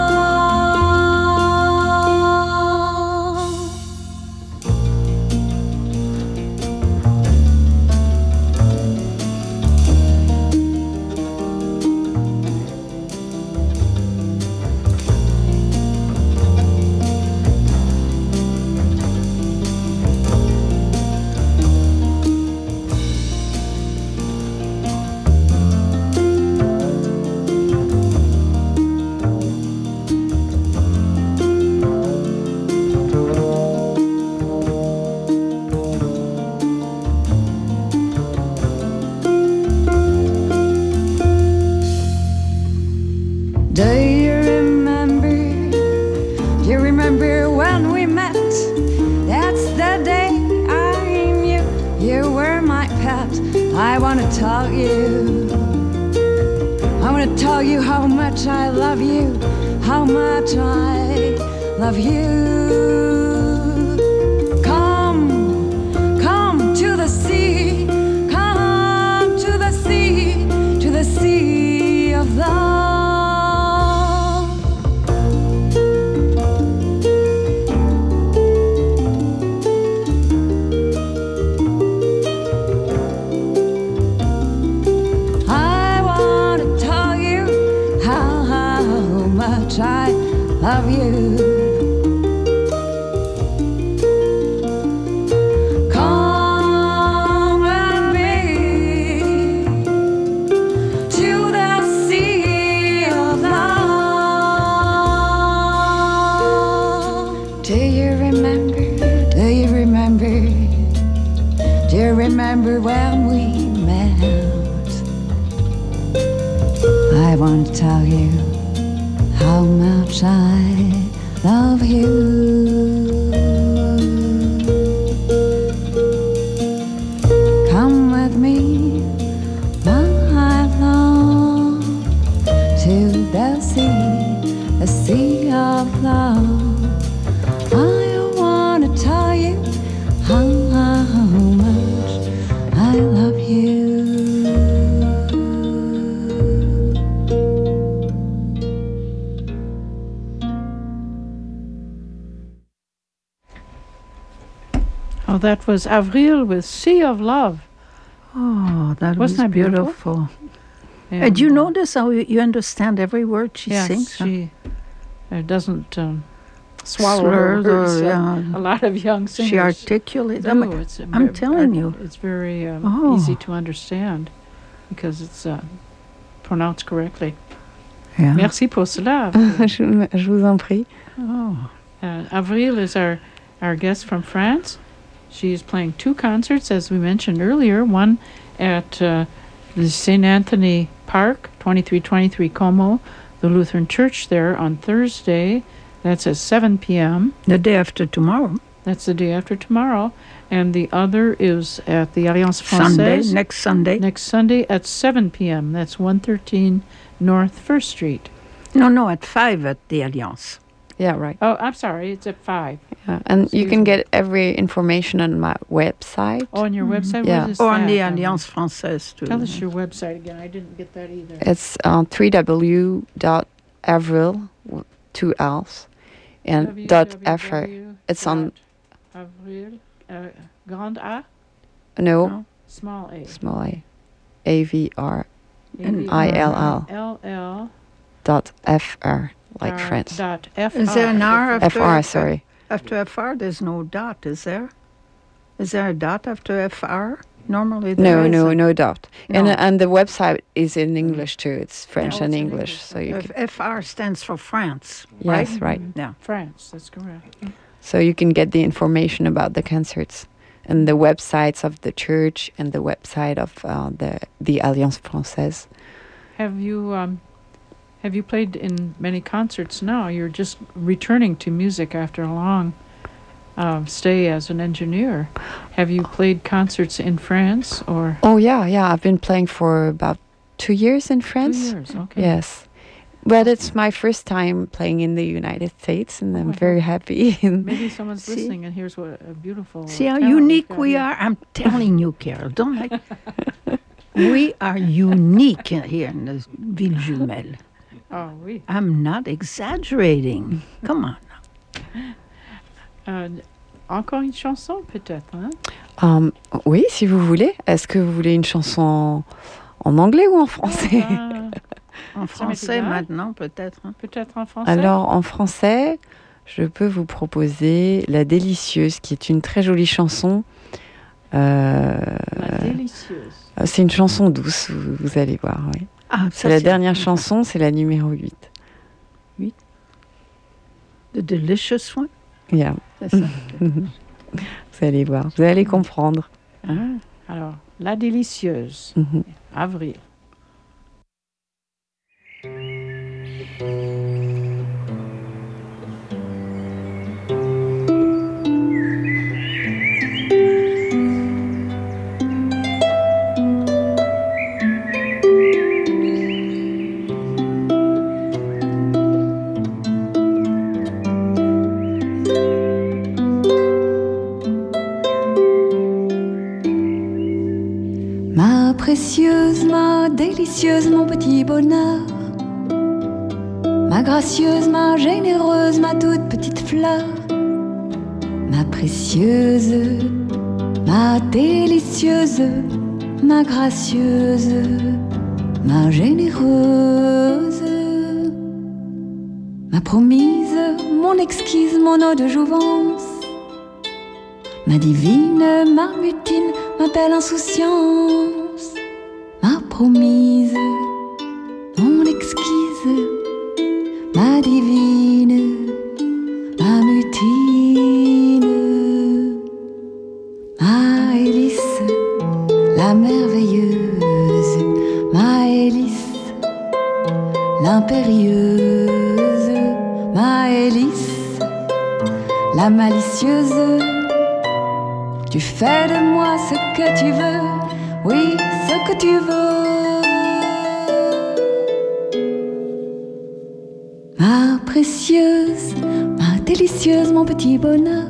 Do you remember? Do you remember when we met? That's the day I knew you were my pet. I want to tell you. I want to tell you how much I love you. How much I love you. Come, come to the sea. Come to the sea. To the sea of love. I want to tell you how, how much I love you. want to tell you how much I love you. Come with me, my love, to the sea, a sea of love. I want to tell you how, how much I love you. Oh, that was Avril with Sea of Love. Oh, that Wasn't was that beautiful? beautiful. And, And do you uh, notice how you you understand every word she yes, sings? huh? she uh, doesn't um, swallow Slurs her or, words. uh, yeah. A lot of young singers She articulates. do. I mean, It's a I'm ver- telling you. It's very um, Oh. easy to understand because it's uh, pronounced correctly. Yeah. Merci pour cela. je, je vous en prie. Oh. Uh, Avril is our, our guest from France. She is playing two concerts, as we mentioned earlier, one at uh, the Saint Anthony Park, twenty-three twenty-three Como, the Lutheran Church there on Thursday. That's at seven p.m. The day after tomorrow. That's the day after tomorrow. And the other is at the Alliance Sunday, Française. next Sunday. Next Sunday at seven p.m. That's one thirteen North First Street. No, no, at five at the Alliance. Yeah, right. Oh, I'm sorry. It's at five. Yeah. And you Excuse can me. get every information on my website. Oh, on your website? Yeah. What is Or on that? the Um, Alliance Française, too. Tell us your website again. I didn't get that either. It's uh, w w w dot avril, w- two L's, and dot fr. It's on, Avril, uh, Grand A? no, No, small A. small a, A V R And I L L L L dot F R, like dot- France. Dot F R. Is there an R F after R, sorry. After F R, there's no dot, is there? Is there a dot after F R? Normally there No, is no, a- no dot. And No. and the website is in English too. It's French Oh, and it's in English, English, so you F- can, F R stands for France, yes, right? right. Yeah. France, that's correct. So you can get the information about the concerts and the websites of the church and the website of uh, the the Alliance Française. Have you um, have you played in many concerts now? You're just returning to music after a long um, stay as an engineer. Have you played concerts in France or Oh yeah, yeah. I've been playing for about two years in two France. years? Okay. Yes. But it's my first time playing in the United States, and Oh, I'm I very happy. Maybe someone's See? listening and here's what a beautiful. See how talent we've unique got we here. are? I'm telling you, Carol. Don't like. We are unique here in the Ville Jumelle. Oh, oui. I'm not exaggerating. Come on. Euh, encore une chanson peut-être, hein? Um, oui, si vous voulez. Est-ce que vous voulez une chanson en anglais ou en français? Ah, En français égal. maintenant, peut-être. hein. peut-être en français. Alors, en français, je peux vous proposer La Délicieuse, qui est une très jolie chanson. Euh, La délicieuse. c'est une chanson douce, vous, vous allez voir. Oui. Ah, C'est ça, la dernière chanson, c'est la numéro huit. The Delicious One. Yeah. C'est ça. Vous allez voir, vous allez comprendre. Ah, alors, La délicieuse. Mhm. Avril. Ma précieuse, ma délicieuse, mon petit bonheur. Ma gracieuse, ma généreuse, ma toute petite fleur. Ma précieuse, ma délicieuse, ma gracieuse, ma généreuse. Ma promise, mon exquise, mon eau de jouvence. Ma divine, ma mutine, ma belle insouciance. Ma promise, mon exquise, ma divine, ma mutine. Ma hélice, la merveilleuse, ma hélice, l'impérieuse, ma hélice, la malicieuse. Tu fais de moi ce que tu veux, oui, ce que tu veux. Ma précieuse, ma délicieuse, mon petit bonheur.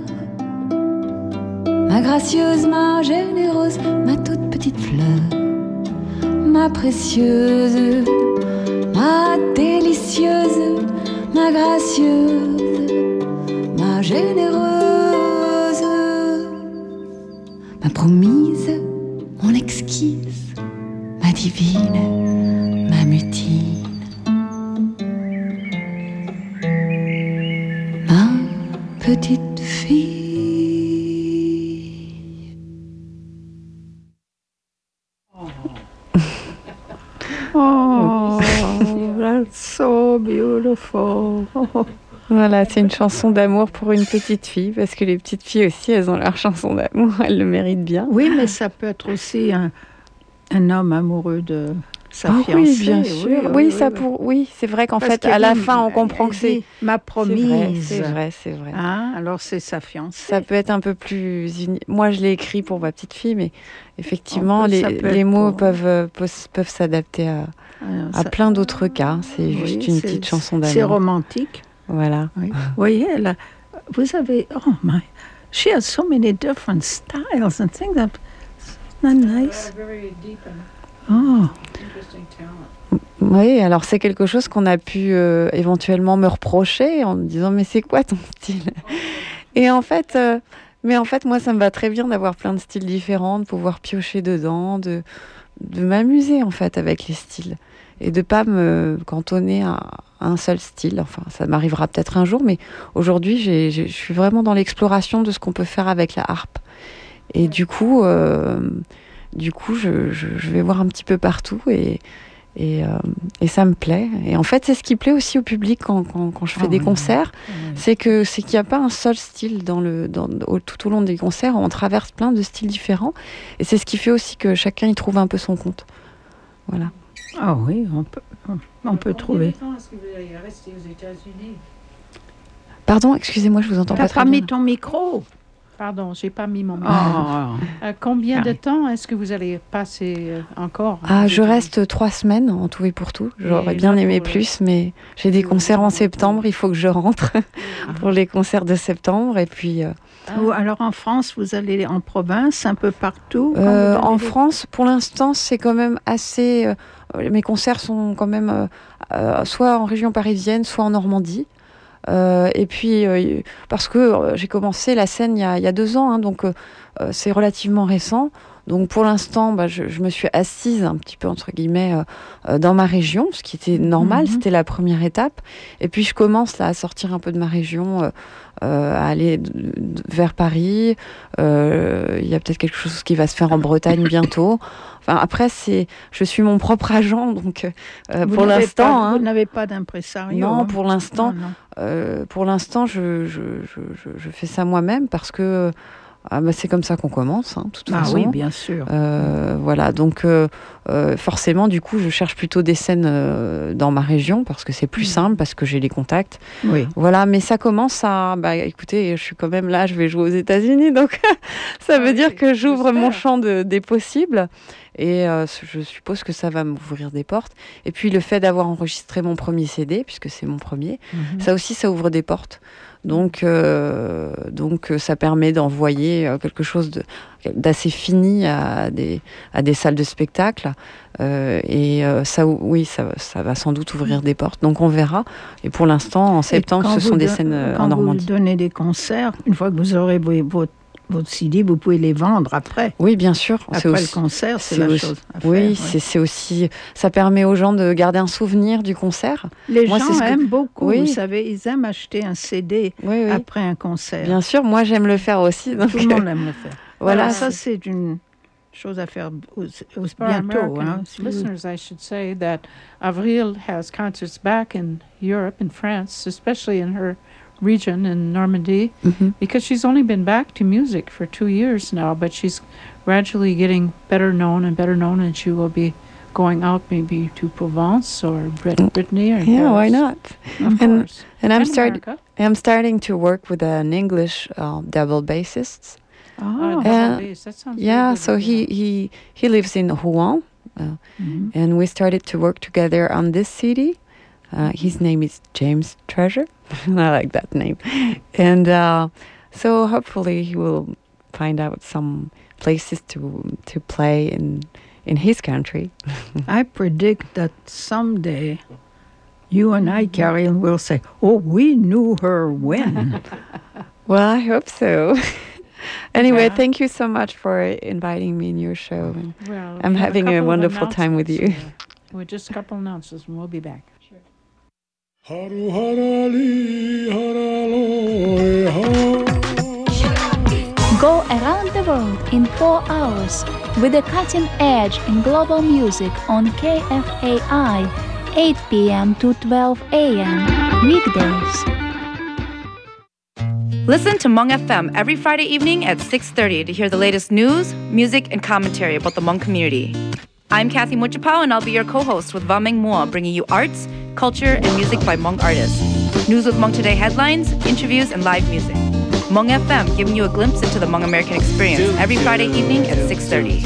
Ma gracieuse, ma généreuse, ma toute petite fleur. Ma précieuse, ma délicieuse, ma gracieuse, ma généreuse. Ma promise, mon exquise, ma divine, ma mutine. Ma petite fille. Oh, that's so beautiful. Voilà, c'est une chanson d'amour pour une petite fille, parce que les petites filles aussi, elles ont leur chanson d'amour, elles le méritent bien. Oui, mais ça peut être aussi un, un homme amoureux de sa oh, fiancée. Oui, bien sûr. Oui, oui, oui, ça oui. Pour... oui c'est vrai qu'en parce fait, à la fin, on comprend que c'est... Ma promise. C'est vrai, c'est vrai. Hein? Alors, c'est sa fiancée. Ça peut être un peu plus... Uni... Moi, je l'ai écrit pour ma petite fille, mais effectivement, peut, les, les mots pour... peuvent, peuvent, peuvent s'adapter à, Alors, à ça... plein d'autres cas. C'est oui, juste une c'est, petite chanson d'amour. C'est romantique. Voilà. Oui. Vous voyez, elle a, vous avez, oh my, she has so many different styles and things. That, isn't that nice? Oh. Oui, alors c'est quelque chose qu'on a pu euh, éventuellement me reprocher en me disant mais c'est quoi ton style? Et en fait, euh, mais en fait moi ça me va très bien d'avoir plein de styles différents, de pouvoir piocher dedans, de de m'amuser en fait avec les styles et de pas me cantonner à un seul style. Enfin, ça m'arrivera peut-être un jour, mais aujourd'hui, j'ai, j'ai, je suis vraiment dans l'exploration de ce qu'on peut faire avec la harpe. Et du coup, euh, du coup, je, je, je vais voir un petit peu partout et et, euh, et ça me plaît. Et en fait, c'est ce qui plaît aussi au public quand quand, quand je fais oh, des oui, concerts, oui. c'est que c'est qu'il n'y a pas un seul style dans le dans au, tout au long des concerts. On traverse plein de styles différents, et c'est ce qui fait aussi que chacun y trouve un peu son compte. Voilà. Ah oui, on peut, on, on peut trouver. Pardon, excusez-moi, je vous entends T'as pas très pas bien. mis ton micro. Pardon, j'ai pas mis mon micro. Oh. Euh, combien de temps est-ce que vous allez passer euh, encore? Ah, je reste trois semaines en tout et pour tout. J'aurais et bien aimé pour, plus, mais j'ai des concerts en septembre. Il faut que je rentre pour les concerts de septembre. Et puis. Euh, Ou alors en France, vous allez en province, un peu partout? euh, En les... France, pour l'instant, c'est quand même assez. Euh, mes concerts sont quand même euh, euh, soit en région parisienne, soit en Normandie. Euh, et puis, euh, parce que euh, j'ai commencé la scène il y a, il y a deux ans, hein, donc euh, c'est relativement récent. Donc pour l'instant, bah, je, je me suis assise un petit peu, entre guillemets, euh, euh, dans ma région, ce qui était normal, mm-hmm. c'était la première étape. Et puis je commence là, à sortir un peu de ma région, euh, euh, à aller d- d- vers Paris. Euh, il y a peut-être quelque chose qui va se faire en Bretagne bientôt. Enfin, après, c'est, je suis mon propre agent, donc euh, pour l'instant... Pas, hein, vous n'avez pas d'impresario? Non, hein. pour l'instant, non, non. Euh, pour l'instant je, je, je, je, je fais ça moi-même parce que ah bah c'est comme ça qu'on commence, hein, de toute ah façon. oui, bien sûr. Euh, voilà, donc euh, euh, forcément, du coup, je cherche plutôt des scènes euh, dans ma région parce que c'est plus mmh. simple, parce que j'ai les contacts. Oui. Voilà, mais ça commence à... Bah, écoutez, je suis quand même là, je vais jouer aux États-Unis, donc ça veut ah, dire que j'ouvre mon champ de, des possibles. Et euh, je suppose que ça va m'ouvrir des portes. Et puis le fait d'avoir enregistré mon premier C D, puisque c'est mon premier, mmh. ça aussi, ça ouvre des portes. Donc, euh, donc ça permet d'envoyer quelque chose de, d'assez fini à des, à des salles de spectacle. Euh, et euh, ça, oui, ça, ça va sans doute ouvrir des portes. Donc on verra. Et pour l'instant, en septembre, ce sont des scènes euh, en Normandie. Quand vous donnez des concerts, une fois que vous aurez votre votre C D, vous pouvez les vendre après. Oui, bien sûr. Après c'est le aussi, concert, c'est, c'est la aussi, chose à faire. Oui, ouais. c'est, c'est aussi... Ça permet aux gens de garder un souvenir du concert. Les moi, gens c'est ce aiment que... beaucoup, oui. vous savez, ils aiment acheter un C D oui, oui. après un concert. Bien sûr, moi j'aime le faire aussi. Donc... Tout le monde aime le faire. Voilà, voilà ça c'est une chose à faire au, au, bientôt. Hein, si listeners, vous... I should say that Avril has concerts back in Europe, in France, especially in her region in Normandy, mm-hmm. because she's only been back to music for two years now, but she's gradually getting better known and better known, and she will be going out maybe to Provence or Brit- Brittany or Yeah, Paris. why not? Of and course. and I'm And starting. America. I'm starting to work with an English uh, double bassist. Oh, Ah. double Uh, bass. That sounds Yeah, very good. so he he he lives in Rouen, uh, Mhm. and we started to work together on this C D. Uh, his name is James Treasure. I like that name, and uh, so hopefully he will find out some places to to play in in his country. I predict that someday you and I, Carrie, will say, "Oh, we knew her when." Well, I hope so. Anyway, Yeah. thank you so much for inviting me in your show. And Well, I'm we have having a couple of wonderful time with you. announcements, uh, We're just a couple announcements and we'll be back. Go around the world in four hours with the cutting edge in global music on K F A I, eight p.m. to twelve a.m. weekdays. Listen to Hmong F M every Friday evening at six thirty to hear the latest news, music, and commentary about the Hmong community. I'm Kathy Mutchapau, and I'll be your co-host with Va Meng Mua, bringing you arts, culture, and music by Hmong artists. News with Hmong Today headlines, interviews, and live music. Hmong F M, giving you a glimpse into the Hmong American experience every Friday evening at six thirty.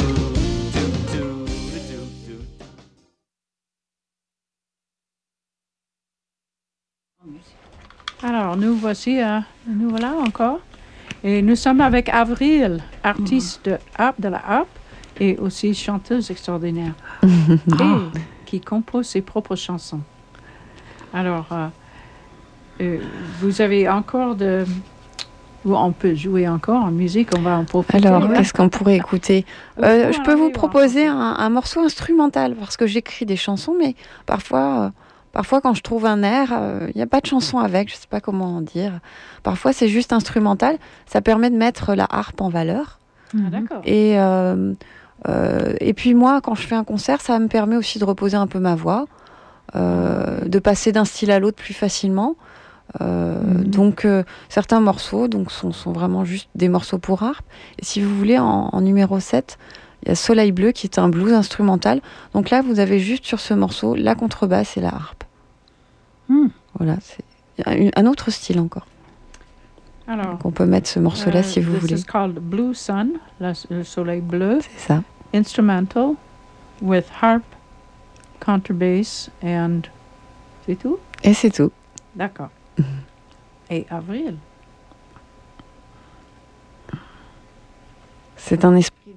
Alors, nous voici, euh, nous voilà encore. Et nous sommes avec Avril, artiste de harpe, de la harpe et aussi chanteuse extraordinaire. Et qui compose ses propres chansons. Alors, euh, euh, vous avez encore de... Ou on peut jouer encore en musique, on va en profiter. Alors, hein. qu'est-ce qu'on pourrait écouter euh, Je peux vous proposer un, un morceau instrumental, parce que j'écris des chansons, mais parfois, euh, parfois quand je trouve un air, il n'y a pas de chanson avec, je ne sais pas comment dire. Parfois, c'est juste instrumental. Ça permet de mettre la harpe en valeur. Ah, d'accord. Et, euh, euh, et puis moi, quand je fais un concert, ça me permet aussi de reposer un peu ma voix, euh, de passer d'un style à l'autre plus facilement. Euh, Mhm. Donc euh, certains morceaux donc, sont, sont vraiment juste des morceaux pour harpe. Et si vous voulez, en, en numéro sept, il y a Soleil Bleu qui est un blues instrumental. Donc là, vous avez juste sur ce morceau la contrebasse et la harpe. Hmm. Voilà, c'est un, un autre style encore. Alors, Donc on peut mettre ce morceau-là euh, si vous this voulez. is called Blue Sun, la- le soleil bleu, C'est ça. instrumental, with harp, counterbass, and... C'est tout? Et c'est tout. D'accord. Et Avril. C'est un esprit.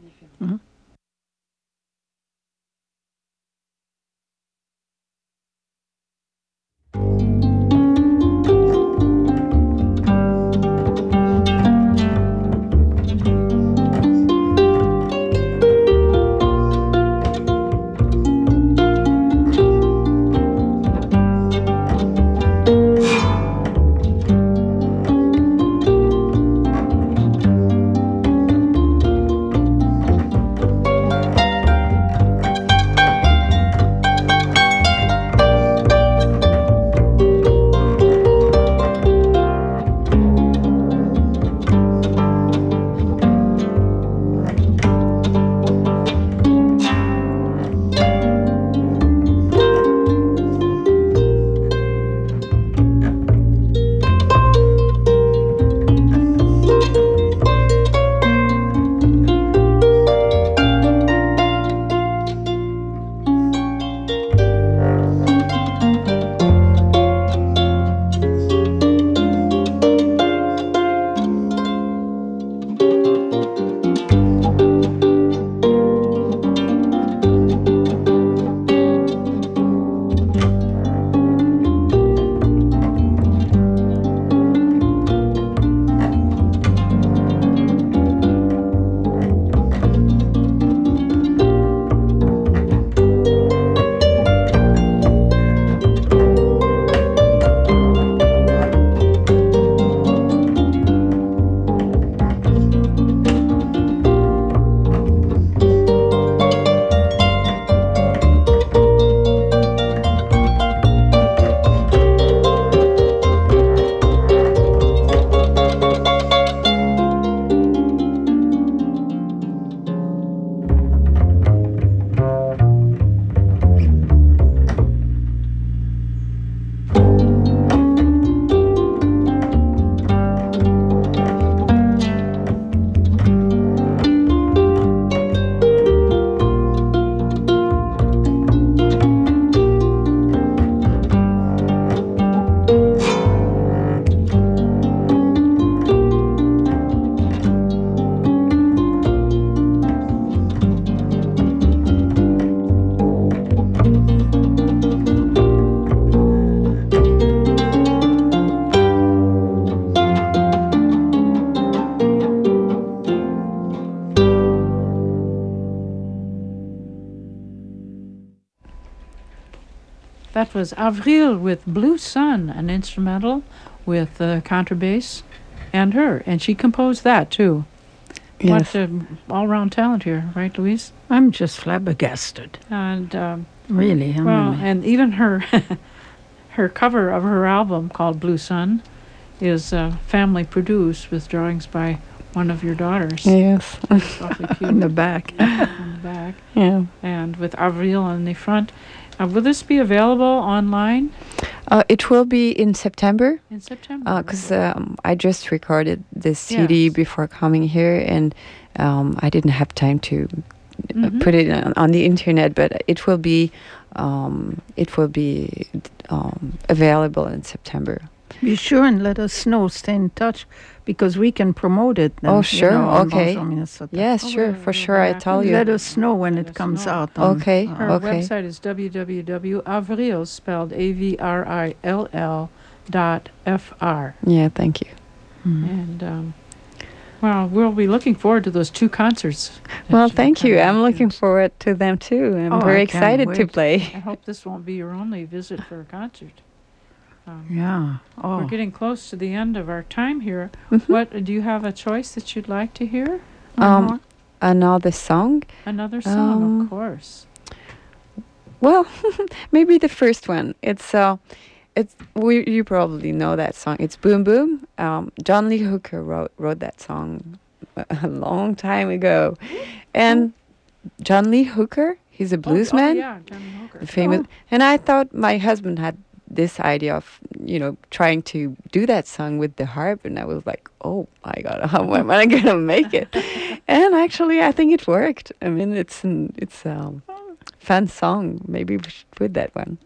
That was Avril with Blue Sun, an instrumental with uh, contrabass and her. And she composed that, too. Yes. What uh, all-round talent here, right, Louise? I'm just flabbergasted. And um, really, I well, mean, and even her her cover of her album called Blue Sun is uh, family produced with drawings by one of your daughters. Yes. It's awfully cute. in the back. On the back. Yeah. And with Avril on the front. Uh, will this be available online? Uh, it will be in September. In September. Because uh, um, I just recorded this C D Yes. before coming here, and um, I didn't have time to uh, Mhm. put it on, on the internet. But it will be, um, it will be um, available in September. Be sure and let us know. Stay in touch because we can promote it. Then, Oh, you sure. know, on Okay. Bonjour Minnesota. Yes, Oh, sure, we'll- for we'll sure. go I back tell and you. Let us know when Let it us comes know. out. On, Okay. uh, Her Okay. website is w w w dot avril, spelled A V R I L L, dot F R. Yeah, thank you. And, um, well, we'll be looking forward to those two concerts. that Well, you're thank you. coming I'm to. looking forward to them too. I'm Oh, very I can't excited to wait. play. I hope this won't be your only visit for a concert. Um, Yeah. Oh. We're getting close to the end of our time here. Mhm. What do you have a choice that you'd like to hear? Um, another song. Another song, um, of course. Well, maybe the first one. It's uh, it's we you probably know that song. It's Boom Boom. Um, John Lee Hooker wrote wrote that song a long time ago, and John Lee Hooker, he's a Oh, bluesman, Oh, yeah, Johnny Hooker. the famous. And I thought my husband had this idea of you know trying to do that song with the harp, and I was like, oh my god, how am I gonna make it? And actually, I think it worked. I mean, it's an it's um. fun song. Maybe we should put that one.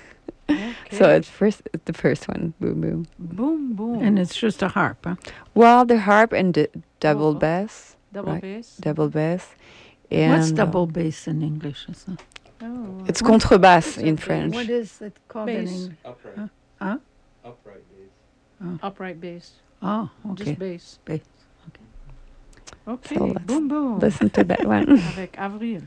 So Okay. it's first, it's the first one, Boom Boom. Boom, boom. And it's just a harp, huh? Well, the harp and the double Oh, bass. double right? bass. Double bass. And, What's uh, double bass in English? Is it? Oh, It's contrebasse in it? French. What is it called in Bass. English? Upright. Huh? Huh? Upright bass. upright bass. Oh, okay. Just bass. Bass. Okay, So let's boom, boom. Listen to that one. Avec Avril.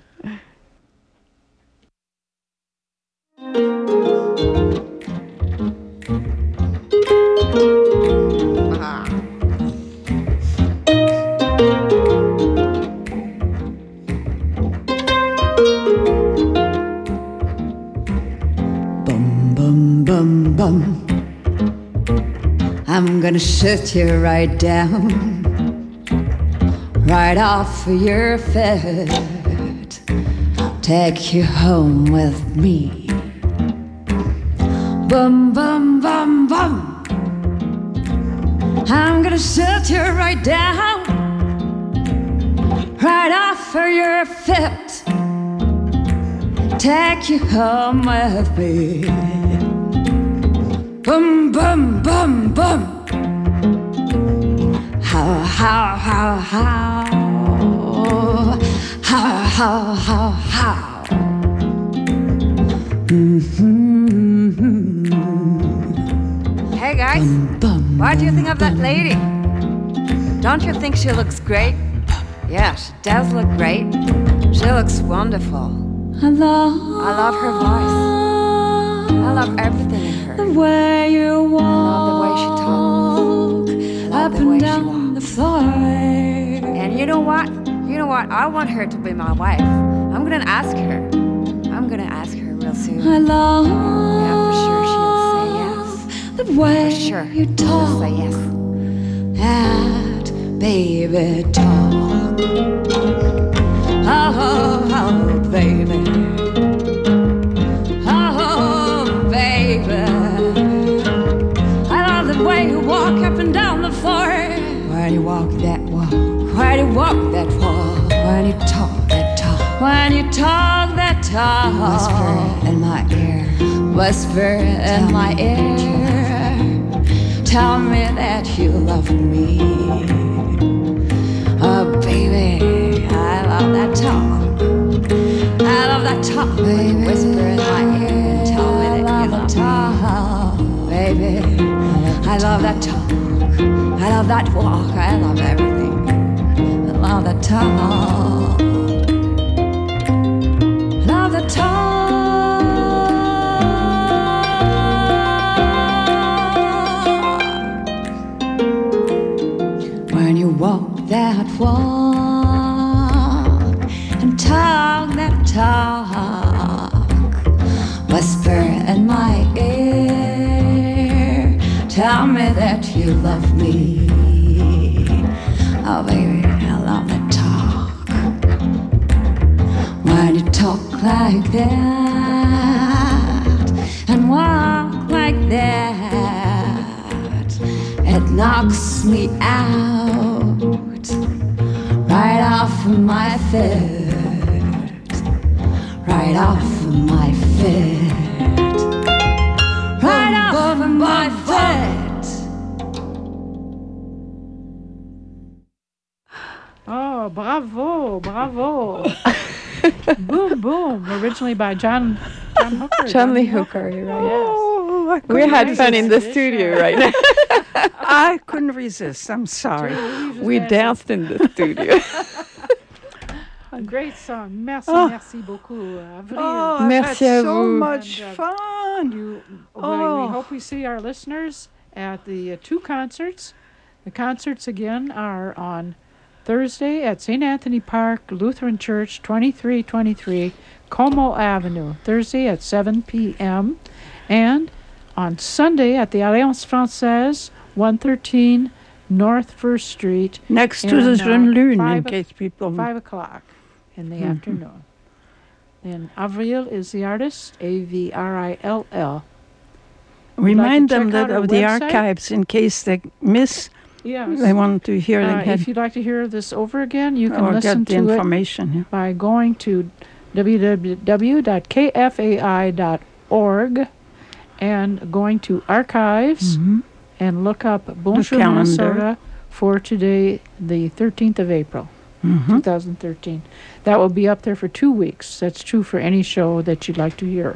Bum, bum, bum, bum. I'm gonna sit you right down, right off of your feet, take you home with me. Bum, bum, bum, bum. I'm gonna sit you right down, right off of your feet, take you home with me. Bum, bum, bum, bum. How, how, how, how. How, how, how, how. Mm-hmm. Hey guys, Bum, bum, what do you think of that bum. lady? Don't you think she looks great? Yeah, she does look great. She looks wonderful. I love, I love her voice. I love everything in her. the way you walk, I love the way she talks. I love up the way and she down the walks. floor. And you know what? You know what? I want her to be my wife. I'm gonna ask her. I'm gonna ask her real soon. I love Yeah, for sure she'll say yes. the way For sure. you She'll talk, say yes. that baby talk. Oh, oh, baby. Oh, baby. I love the way you walk up and down the floor. When you walk that walk, when you walk that walk, when you talk that talk, when you talk that talk. Whisper in my ear, whisper in my ear. Tell me that you love me. Oh, baby, I love that talk. I love that talk, baby. Whisper in my ear, tell me that you love me. Baby, I love that talk. I love that walk. I love everything. I love that talk. Love that talk. walk and talk that talk, whisper in my ear, tell me that you love me. Oh baby, I love that talk. When you talk like that and walk like that, it knocks me out, right off of my feet, right off of my feet, right off of my feet. Oh, bravo, bravo. Boom, boom. Originally by John John Hooker. John Lee Hooker, you're right. Oh, Yes. We had fun in the studio right now. I couldn't resist. I'm sorry. We danced in the studio. A great song. Merci, oh. merci beaucoup, Avril. Oh, I've merci had à so vous. much And, uh, fun. You, oh. we, we hope we see our listeners at the uh, two concerts. The concerts again are on Thursday at Saint Anthony Park Lutheran Church, twenty-three twenty-three Como Avenue. Thursday at seven p.m. And on Sunday at the Alliance Française, one thirteen North First Street. Next to the Jeune Lune, in case people... Five o'clock in the mm-hmm. afternoon. And Avril is the artist, A V R I L L. Remind like them that of the website? archives in case they miss. Yes. They want to hear it uh, again. If you'd like to hear this over again, you can or listen get the to information, it yeah. by going to w w w dot k f a i dot org and going to archives mm-hmm. and look up Bonjour Minnesota for today, the thirteenth of April, mm-hmm. twenty thirteen. That will be up there for two weeks. That's true for any show that you'd like to hear.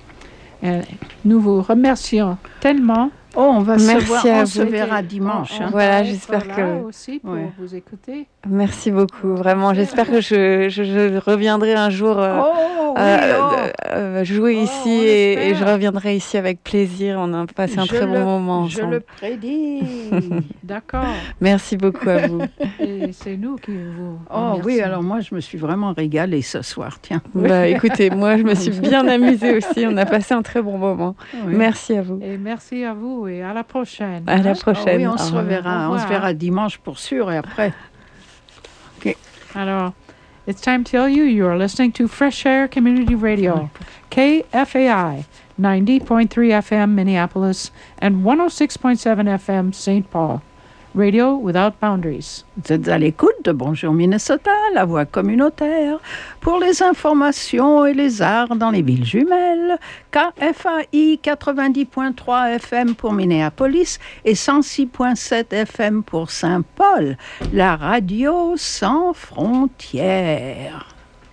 Et nous vous remercions tellement. Oh, on va Merci se voir, à on vous. se verra dimanche. On, on hein. Voilà, j'espère là que... aussi pour ouais. vous écouter. Merci beaucoup, vraiment. J'espère que je, je, je reviendrai un jour euh, oh, oui, euh, oh. euh, jouer oh, ici et, et je reviendrai ici avec plaisir. On a passé un je très le, bon moment je ensemble. le prédis. D'accord. Merci beaucoup à vous. Et c'est nous qui vous Oh remercions. oui, alors moi, je me suis vraiment régalée ce soir, tiens. Bah, écoutez, moi, je me suis bien amusée aussi. On a passé un très bon moment. Oui. Merci à vous. Et merci à vous et à la prochaine. À la Oh, prochaine. oui, on se Au revoir. reverra. On se verra dimanche pour sûr et après. Okay. Alors, it's time to tell you you are listening to Fresh Air Community Radio, K F A I, ninety point three F M Minneapolis and one oh six point seven F M Saint Paul. Radio without boundaries. Vous êtes à l'écoute de Bonjour Minnesota, la voix communautaire, pour les informations et les arts dans les villes jumelles. K F A I quatre-vingt-dix point trois F M pour Minneapolis et cent six point sept F M pour Saint-Paul. La radio sans frontières.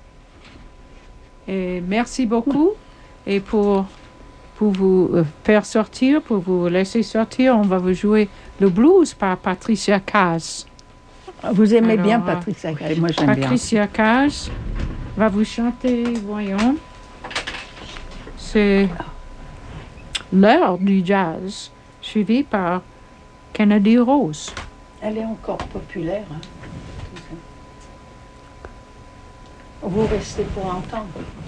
Et merci beaucoup. Et pour, pour vous euh, faire sortir, pour vous laisser sortir, on va vous jouer le blues par Patricia Caz. Vous aimez Alors, bien Patricia Caz? Moi j'aime bien. Patricia Caz va vous chanter, voyons, c'est l'heure du jazz, suivi par Kennedy Rose. Elle est encore populaire. Hein. Vous restez pour entendre.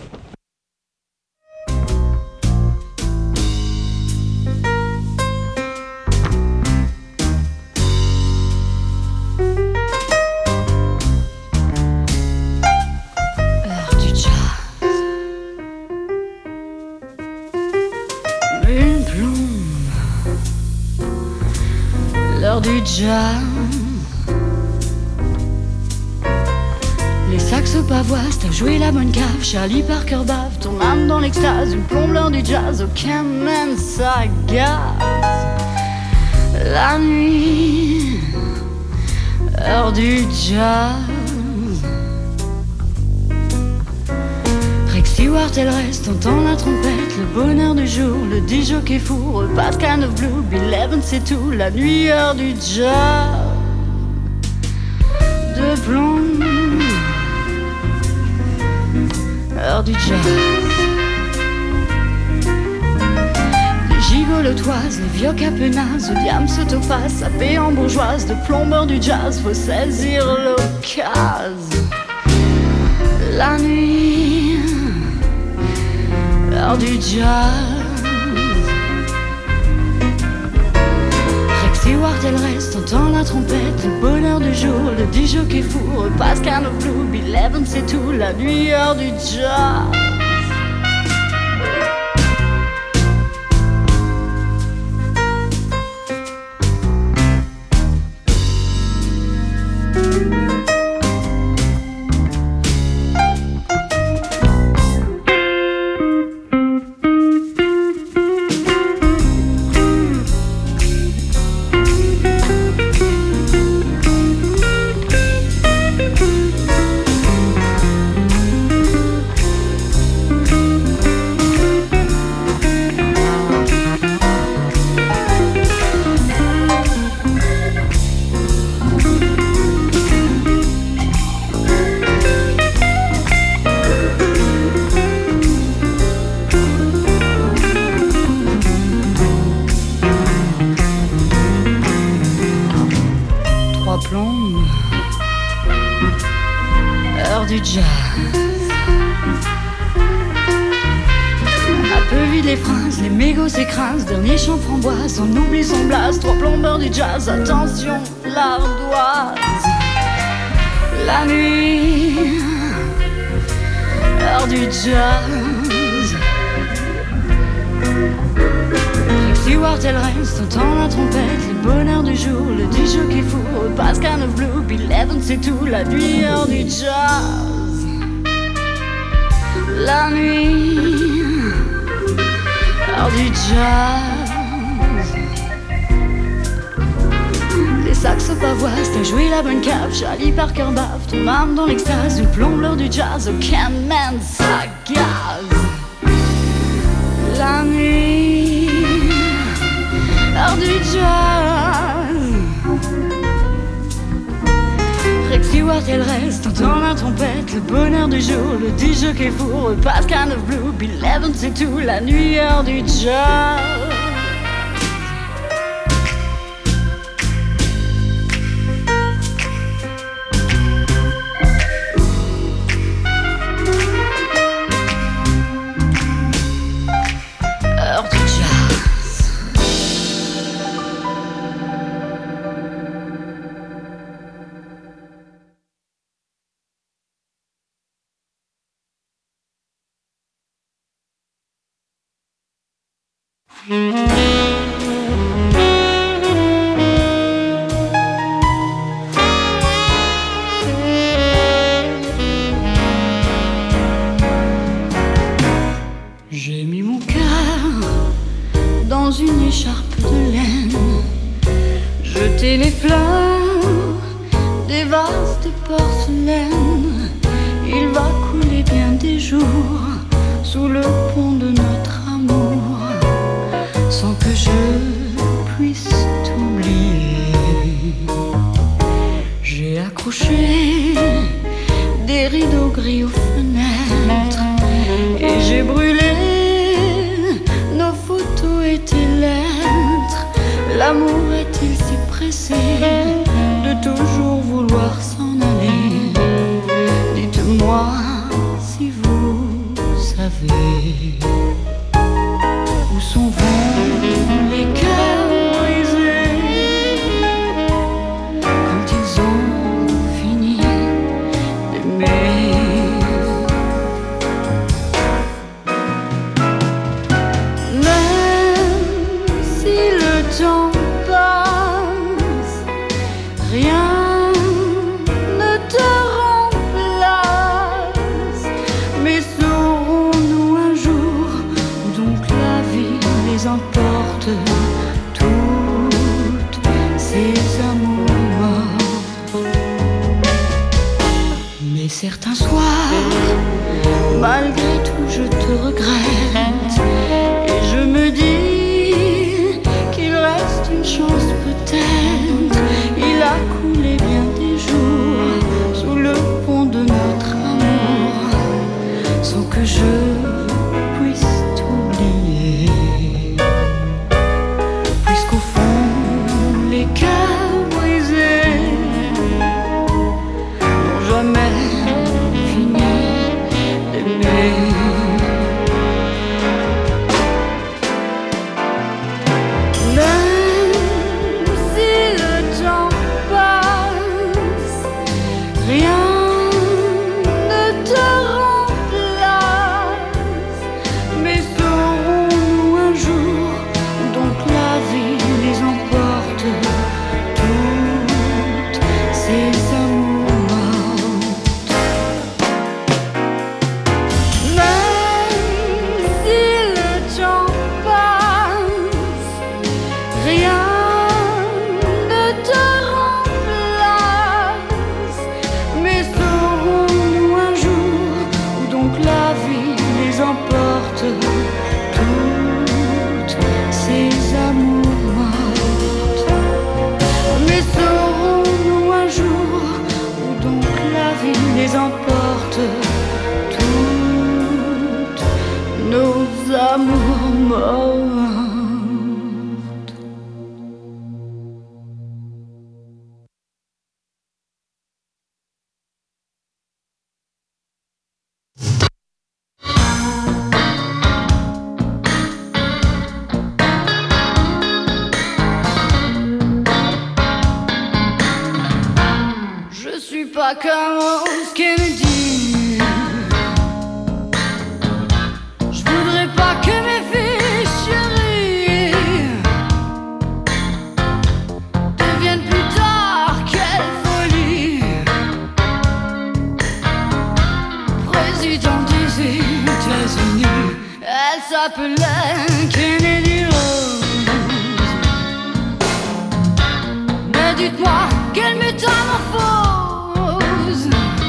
L'heure du jazz. Les saxes pavoisent, t'as joué la bonne cave. Charlie Parker bave, ton âme dans l'extase. Une plombe l'heure du jazz, aucun man s'agace. La nuit, heure du jazz. Rex Stewart, elle reste, entend la trompette. Le bonheur du jour, le disjockey fou. Repas de Kind of Blue, Bill Evans c'est tout. La nuit, heure du jazz. De plomb, heure du jazz. Les gigolotoises, les vieux capenazes, le diam se topasse, sapé en bourgeoise, de plombeur du jazz, faut saisir l'eau. case. La nuit, l'heure du jazz. Rex Stewart, elle reste, entend la trompette, le bonheur du jour, le D J qui fou, repasse Kind of Blue, Bill Evans, c'est tout, la nuit, heure du jazz. On oublie son blast, trois plombeurs du jazz, attention, l'ardoise. La nuit, heure du jazz. Rick Stewart, elle reste, entend la trompette, le bonheur du jour, le D J qui fou, repasse Kind of Blue, Bill Evans, c'est tout, la nuit, heure du jazz. La nuit, heure du jazz. Saxo pavoise, t'as joué la bonne cave, Charlie Parker bave, ton âme dans l'extase, le plombleur du jazz, au Can-Man, ça gaze. La nuit, heure du jazz. Rex Stewart, elle reste, entend la trompette, le bonheur du jour, le D J qui est fou, repasse Kind of Blue, Bill Evans, c'est tout, la nuit, heure du jazz. J'ai mis mon cœur dans une écharpe de laine, jeté les fleurs des vases de porcelaine. Il va couler bien des jours sous le pont de notre amour, sans que je puisse t'oublier. J'ai accroché des rideaux gris aux fenêtres et j'ai brûlé nos photos et tes lettres. L'amour est-il si pressé de toujours vouloir s'en aller? Dites-moi si vous savez où s'en vont les cœurs brisés quand ils ont fini d'aimer. Même si le temps passe, rien d'amour morte. Je suis pas comme Rose Kennedy. Je voudrais pas que mes filles chéries deviennent plus tard, quelle folie. Président des États-Unis, elle s'appelait Kennedy Rose. Mais dites-moi, quelle métamorphose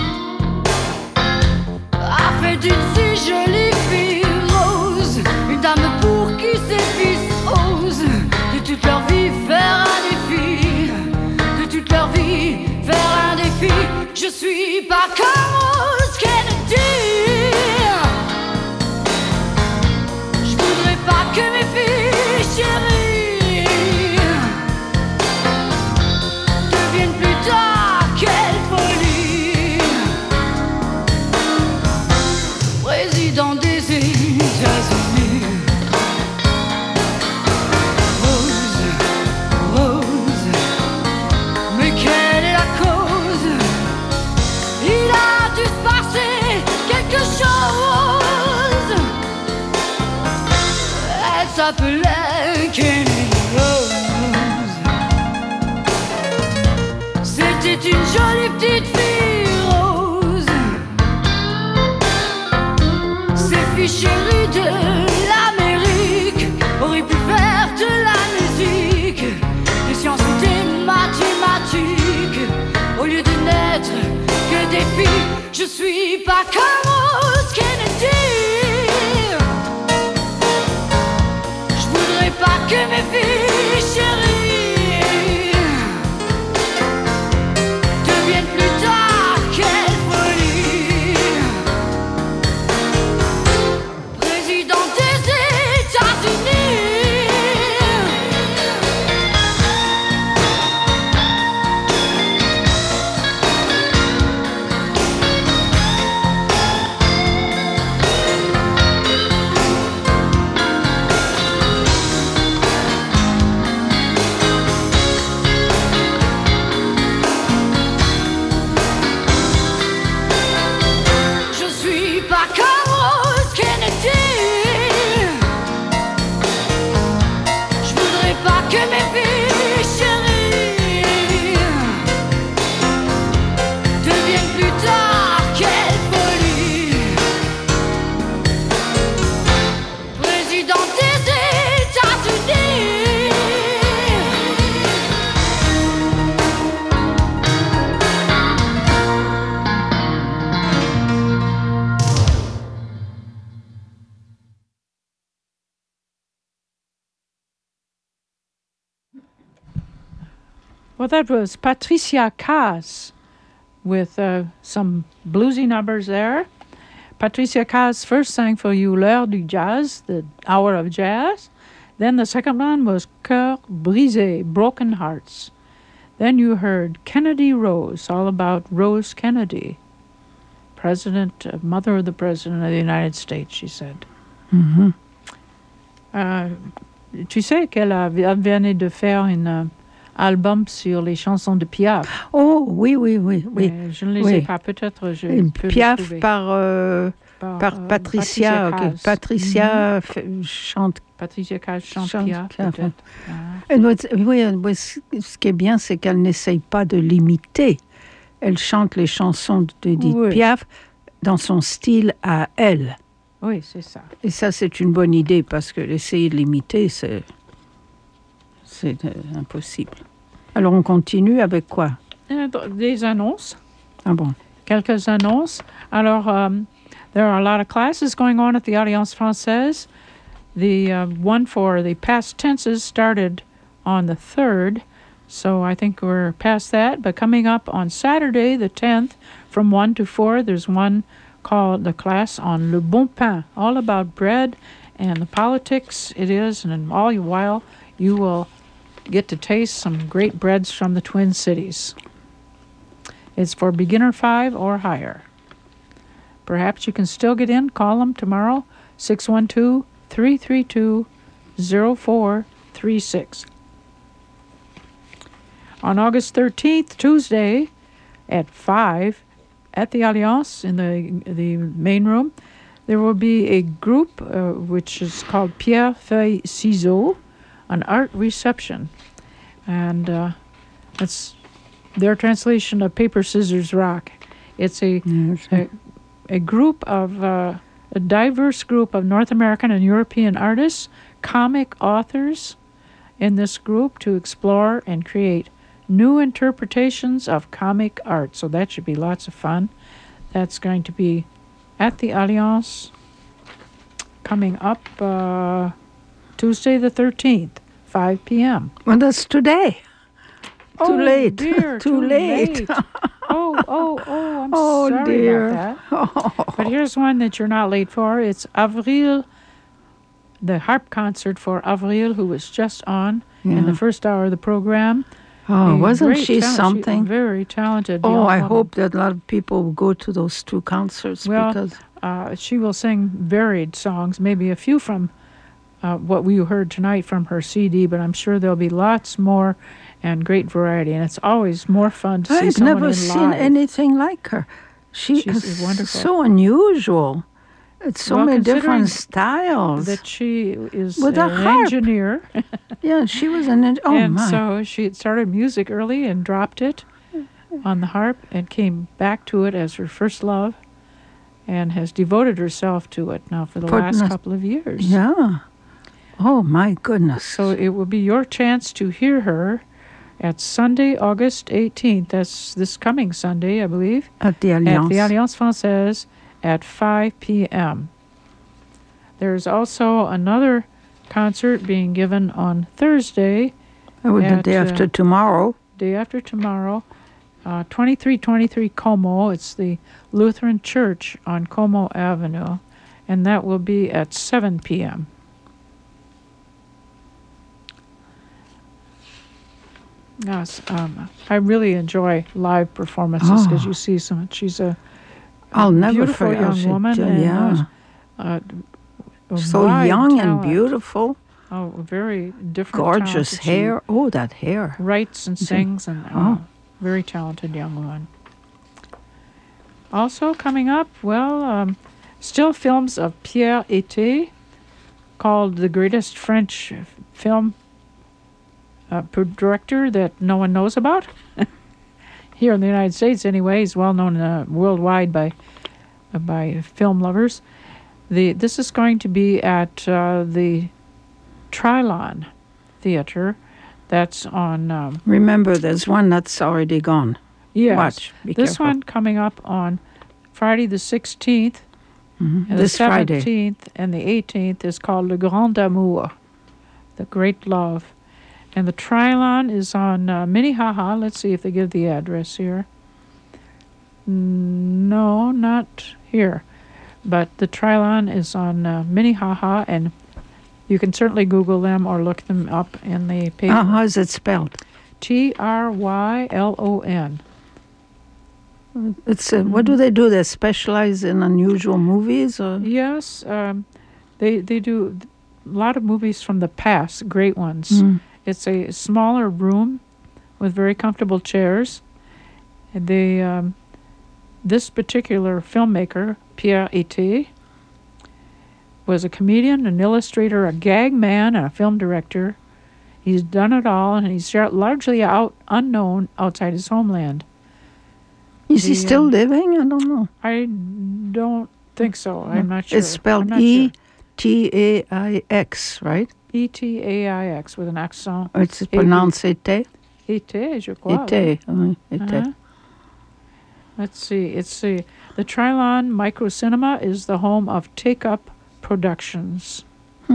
a fait d'une si jolie fille rose une dame pour qui ses fils osent de toute leur vie faire un défi, de toute leur vie faire un défi. Je suis pas comme Rose Kennedy. Je voudrais pas que mes filles chéries deviennent plus tard, quelle folie. Président des États-Unis. Rose, Rose, mais quelle est la cause? Il a dû se passer quelque chose. Elle s'appelait Kennedy Rose. C'était une jolie petite fille rose. Ces filles chéries de l'Amérique auraient pu faire de la musique, des sciences ou des mathématiques, au lieu de n'être que des filles. Je suis pas comme Rose Kennedy. Je voudrais pas que mes filles chéries deviennent plus tard, quelle folie. Président des États-Unis. Je suis pas comme Rose Kennedy. Je voudrais pas que mes filles chéries deviennent plus tard, quelle folie. Président des États-Unis. Well, that was Patricia Kaas with uh, some bluesy numbers there. Patricia Kaas first sang for you L'heure du jazz, the hour of jazz. Then the second one was Cœur brisé, broken hearts. Then you heard Kennedy Rose, all about Rose Kennedy, president, uh, mother of the president of the United States, she said. Mhm. Euh, tu sais qu'elle a- elle venait de faire un euh, album sur les chansons de Piaf. Oh, oui, oui, oui. oui. Mais je ne les oui. ai pas, peut-être je Et peux les Piaf trouver. par, euh, Par, par euh, Patricia. Patricia ok. Kaas. Patricia fait- chante. Patricia Kaas chante, chante Piaf, Piaf, peut-être. Ah. Elle doit être- oui, elle doit- ce ce qui est bien, c'est qu'elle n'essaye pas de l'imiter. Elle chante les chansons d'Edith Oui. Piaf dans son style à elle. Oui, c'est ça. Et ça, c'est une bonne idée parce que essayer de l'imiter, c'est, c'est euh, impossible. Alors, on continue avec quoi? Euh, Des annonces. Ah bon? Quelques annonces. Alors, um, there are a lot of classes going on at the Alliance Française. The uh, one for the past tenses started on the third, so I think we're past that. But coming up on Saturday, the tenth, from one to four, there's one called the class on Le Bon Pain, all about bread and the politics it is, and in all the while you will get to taste some great breads from the Twin Cities. It's for beginner five or higher. Perhaps you can still get in. Call them tomorrow, six one two, three three two, zero four three six. On August thirteenth, Tuesday, at five, at the Alliance in the the main room, there will be a group uh, which is called Pierre Feuille Ciseaux, an art reception. And uh, it's their translation of Paper, Scissors, Rock. It's a, yes. a, a group of, uh, a diverse group of North American and European artists, comic authors in this group to explore and create new interpretations of comic art. So that should be lots of fun. That's going to be at the Alliance coming up uh, Tuesday the thirteenth, five p.m. Well, that's today. Oh, too late. Dear, too, too late. late. oh, oh, oh, I'm oh, sorry dear. about that. Oh. But here's one that you're not late for. It's Avril, the harp concert for Avril, who was just on yeah. in the first hour of the program. Oh, a wasn't she talent. something? She, very talented. Oh, I woman. hope that a lot of people will go to those two concerts. Well, because uh, she will sing varied songs, maybe a few from uh, what we heard tonight from her C D, but I'm sure there'll be lots more and great variety. And it's always more fun to see I've someone never in seen live. anything like her. She She's is wonderful. so unusual. It's so well, many considering different styles. That she is With an a harp. engineer. Yeah, she was an engineer. Oh, and my. so she had started music early and dropped it on the harp and came back to it as her first love and has devoted herself to it now for the For last goodness. couple of years. Yeah. Oh, my goodness. So it will be your chance to hear her at Sunday, August eighteenth. That's this coming Sunday, I believe. At the Alliance. At the Alliance Française at five p.m. There's also another concert being given on Thursday. Oh, the at, day after uh, tomorrow. Day after tomorrow. Uh, twenty-three twenty-three Como. It's the Lutheran Church on Como Avenue. And that will be at seven p.m. Yes, um, I really enjoy live performances because Oh. you see so much. She's a, a I'll never beautiful forget. young she woman. did, and yeah. uh, a So wide young and talent. beautiful. Oh, very different. Gorgeous talent. She hair. Oh, that hair. Writes and sings, and uh, Oh. very talented young woman. Also coming up, well, um, still films of Pierre Ete, called the greatest French film uh, pro- director that no one knows about. Here in the United States, anyway, he's well known uh, worldwide by uh, by film lovers. The this is going to be at uh, the Trilon Theater. That's on. Um, Remember, there's one that's already gone. yes, Watch. Be this careful. one coming up on Friday the sixteenth. Mhm. And This the Friday. seventeenth and the eighteenth is called Le Grand Amour, the Great Love. And the Trilon is on uh, Minnehaha. Let's see if they give the address here. Mm, No, not here. But the Trilon is on uh, Minnehaha, and you can certainly Google them or look them up in the paper. Uh, how is it spelled? T R Y L O N. It's uh, what do they do? They specialize in unusual movies, or Yes, um, they they do a lot of movies from the past, great ones. Mm. It's a smaller room with very comfortable chairs. And they, um, this particular filmmaker, Pierre Ete, was a comedian, an illustrator, a gag man, and a film director. He's done it all, and he's largely out unknown outside his homeland. is he The, still um, living? I don't know. I don't think so. I'm not sure. It's spelled I'm not E sure. T A I X, right? E T A I X with an accent. Or it's pronounced Ete. Ete, je crois. Ete. oui, Ete. Uh-huh. Let's see. It's the the Trilon Microcinema is the home of Take Up Productions. Hmm.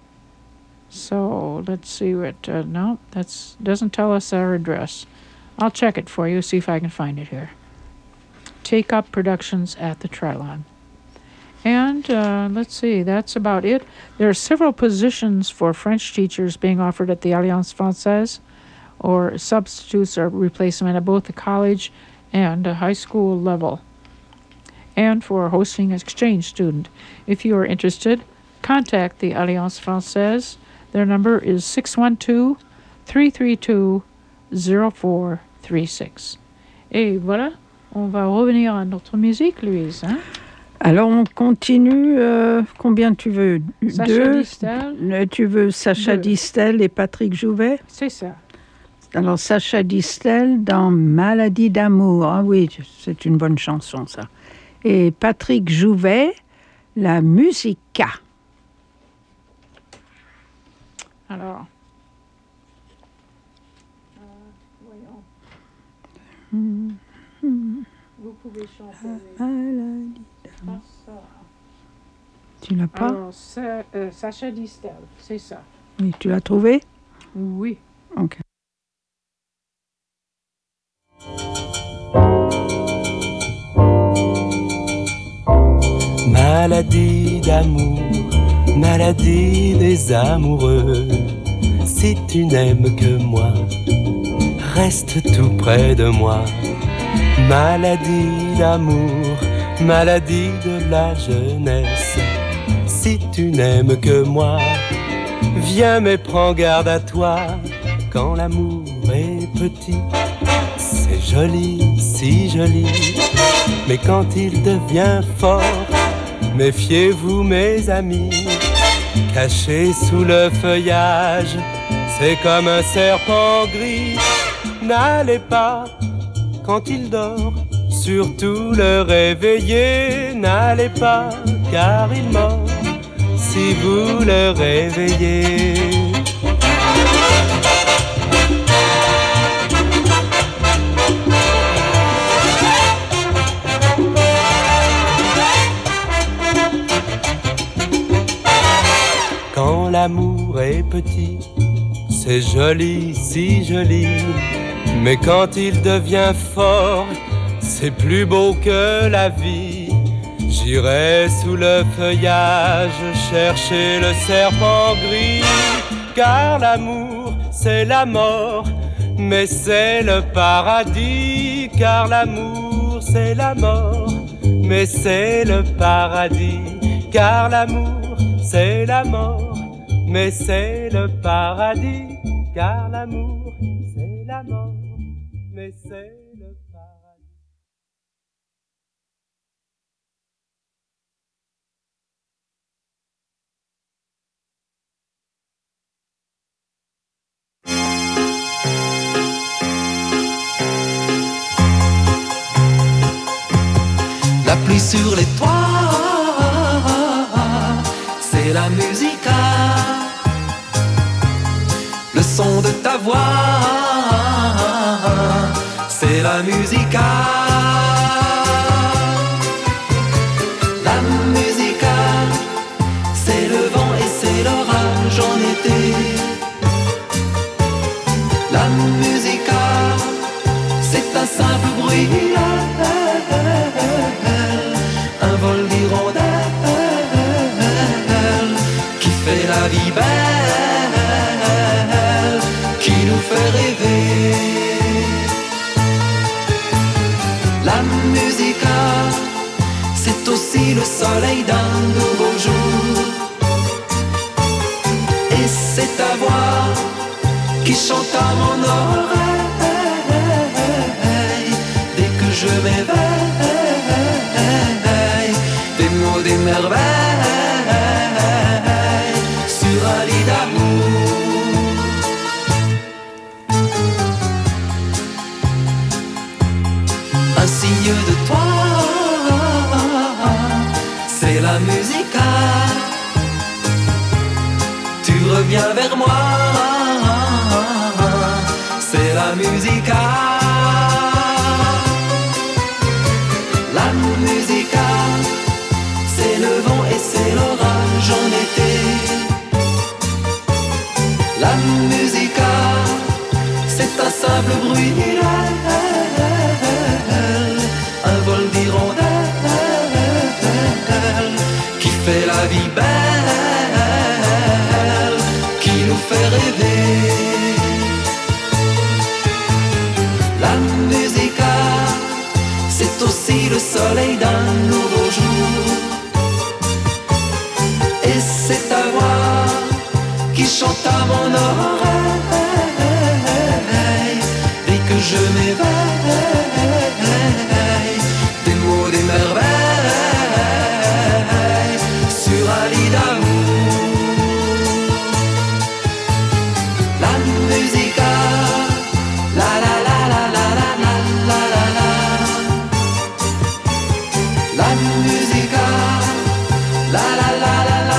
So let's see what. Uh, no, that's doesn't tell us our address. I'll check it for you. See if I can find it here. Take Up Productions at the Trilon. And uh, let's see, that's about it. There are several positions for French teachers being offered at the Alliance Française, or substitutes or replacement at both the college and uh, high school level, and for hosting an exchange student. If you are interested, contact the Alliance Française. Their number is six one two, three three two, zero four three six. Et voilà, on va revenir à notre musique, Louise. Hein? Alors, on continue. Euh, combien tu veux? Sacha Deux. Distel. Tu veux Sacha Deux. Distel et Patrick Jouvet? C'est ça. Alors, Sacha Distel dans Maladie d'amour. Ah oui, c'est une bonne chanson, ça. Et Patrick Jouvet, La Musica. Alors. Euh, voyons. Mmh, mmh. Vous pouvez chanter. Maladie d'amour. Ah, tu l'as pas? Alors, Sa- euh, Sacha Distel, c'est ça. Oui, tu l'as trouvé? Oui. Ok. Maladie d'amour, maladie des amoureux. Si tu n'aimes que moi, reste tout près de moi. Maladie d'amour, maladie de la jeunesse. Si tu n'aimes que moi, viens mais prends garde à toi. Quand l'amour est petit, c'est joli, si joli. Mais quand il devient fort, méfiez-vous mes amis. Caché sous le feuillage, c'est comme un serpent gris. N'allez pas quand il dort, surtout le réveiller. N'allez pas car il mord si vous le réveillez. Quand l'amour est petit, c'est joli, si joli. Mais quand il devient fort, c'est plus beau que la vie. J'irai sous le feuillage chercher le serpent gris. Car l'amour, c'est la mort, mais c'est le paradis. Car l'amour, c'est la mort, mais c'est le paradis. Car l'amour, c'est la mort, mais c'est le paradis. Car l'amour, c'est la mort, mais c'est le paradis. La pluie sur les toits, c'est la musica. Le son de ta voix, c'est la musica. La musica, c'est le vent et c'est l'orage en été. La musica, c'est un simple bruit, un vol d'hirondelle qui fait la vie belle, qui nous fait rêver. La musica, c'est aussi le soleil d'un nouveau jour. Et c'est ta voix qui chante à mon oreille dès que je m'éveille. Des mots, des merveilles sur un lit d'amour. Un signe de toi, c'est la musica. Tu reviens vers moi, c'est la musica. La musica, c'est le vent et c'est l'orage en été. La musica, c'est un simple bruit, un vol d'hirondelle vie belle qui nous fait rêver. La musique, c'est aussi le soleil d'un nouveau jour. Et c'est ta voix qui chante à mon oreille et que je m'éveille des mots, des merveilles sur un lit d'amour. La musique, la la la la la la la la la la. La musique, la la la la la.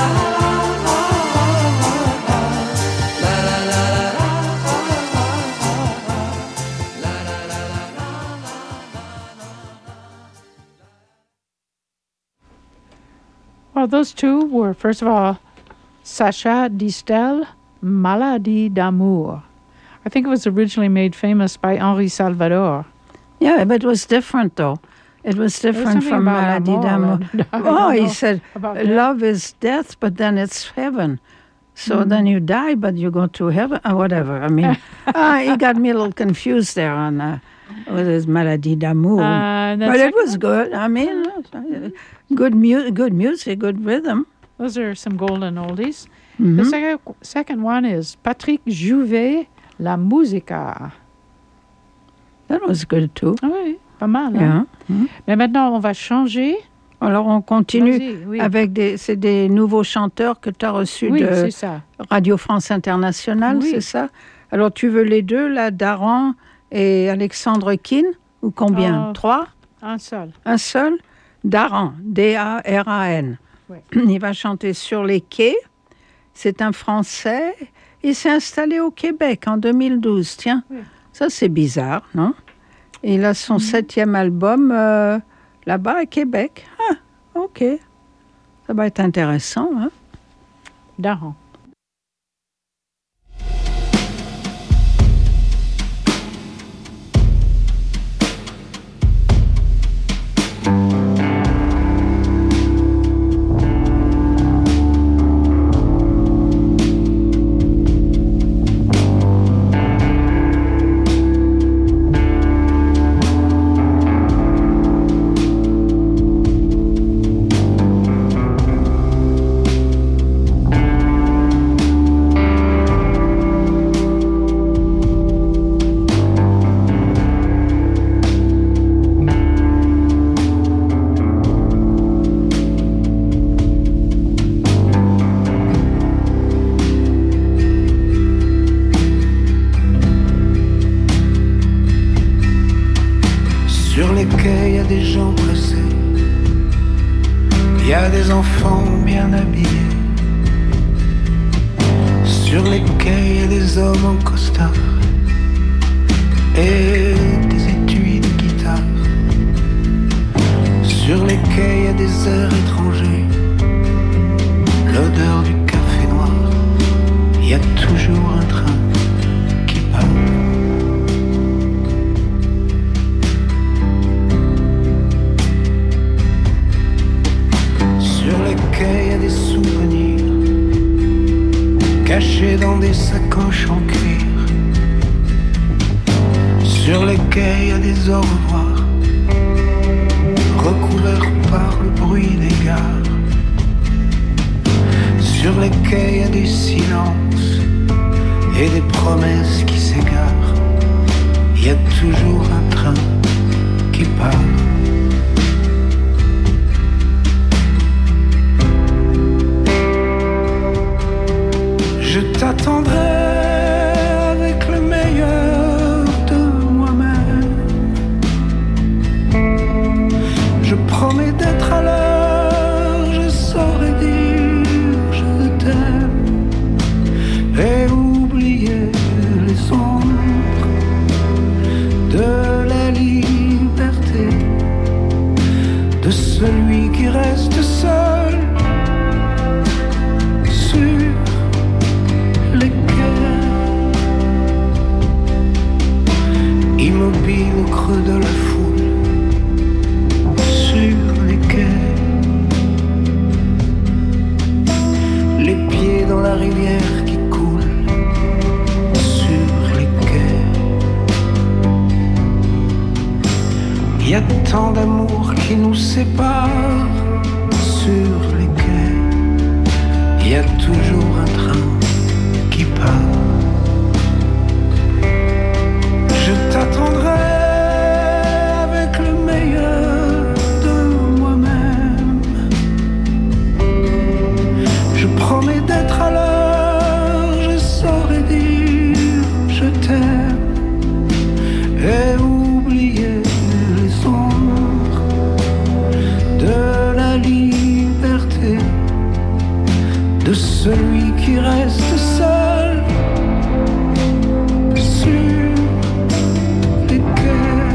Well, those two were, first of all, Sacha Distel, Maladie d'amour. I think it was originally made famous by Henri Salvador. Yeah, but it was different, though. It was different from Maladie d'amour. Oh, he said, love is death, but then it's heaven. So mm-hmm. then you die, but you go to heaven, or whatever. I mean, uh, he got me a little confused there on uh, with his Maladie d'amour. Uh, but it was good. I mean, good, mu- good music, good rhythm. Those are some golden oldies. Mm-hmm. The second, second one is Patrick Jouvet, La Musica. That was good too. Ah oui, pas mal. Yeah. Hein? Mm-hmm. Mais maintenant, on va changer. Alors, on continue oui. avec des, c'est des nouveaux chanteurs que tu as reçus oui, de c'est ça. Radio France Internationale, oui. c'est ça? Alors, tu veux les deux, là, Daran et Alexandre Keane, ou combien? Oh, Trois? Un seul. Un seul? Daran, D A R A N. Oui. Il va chanter Sur les quais. C'est un Français. Il s'est installé au Québec en deux mille douze. Tiens, oui. Ça, c'est bizarre, non? Et il a son mm-hmm. septième album euh, là-bas à Québec. Ah, OK. Ça va être intéressant, hein? Daran. Sur les quais tant d'amour qui nous sépare. Sur les quais, il y a toujours un train qui part. Je t'attendrai avec le meilleur de moi-même. Je promets d'être à l'heure, je saurai dire je t'aime et oublier les ombres de la liberté de celui qui reste seul sur les quais.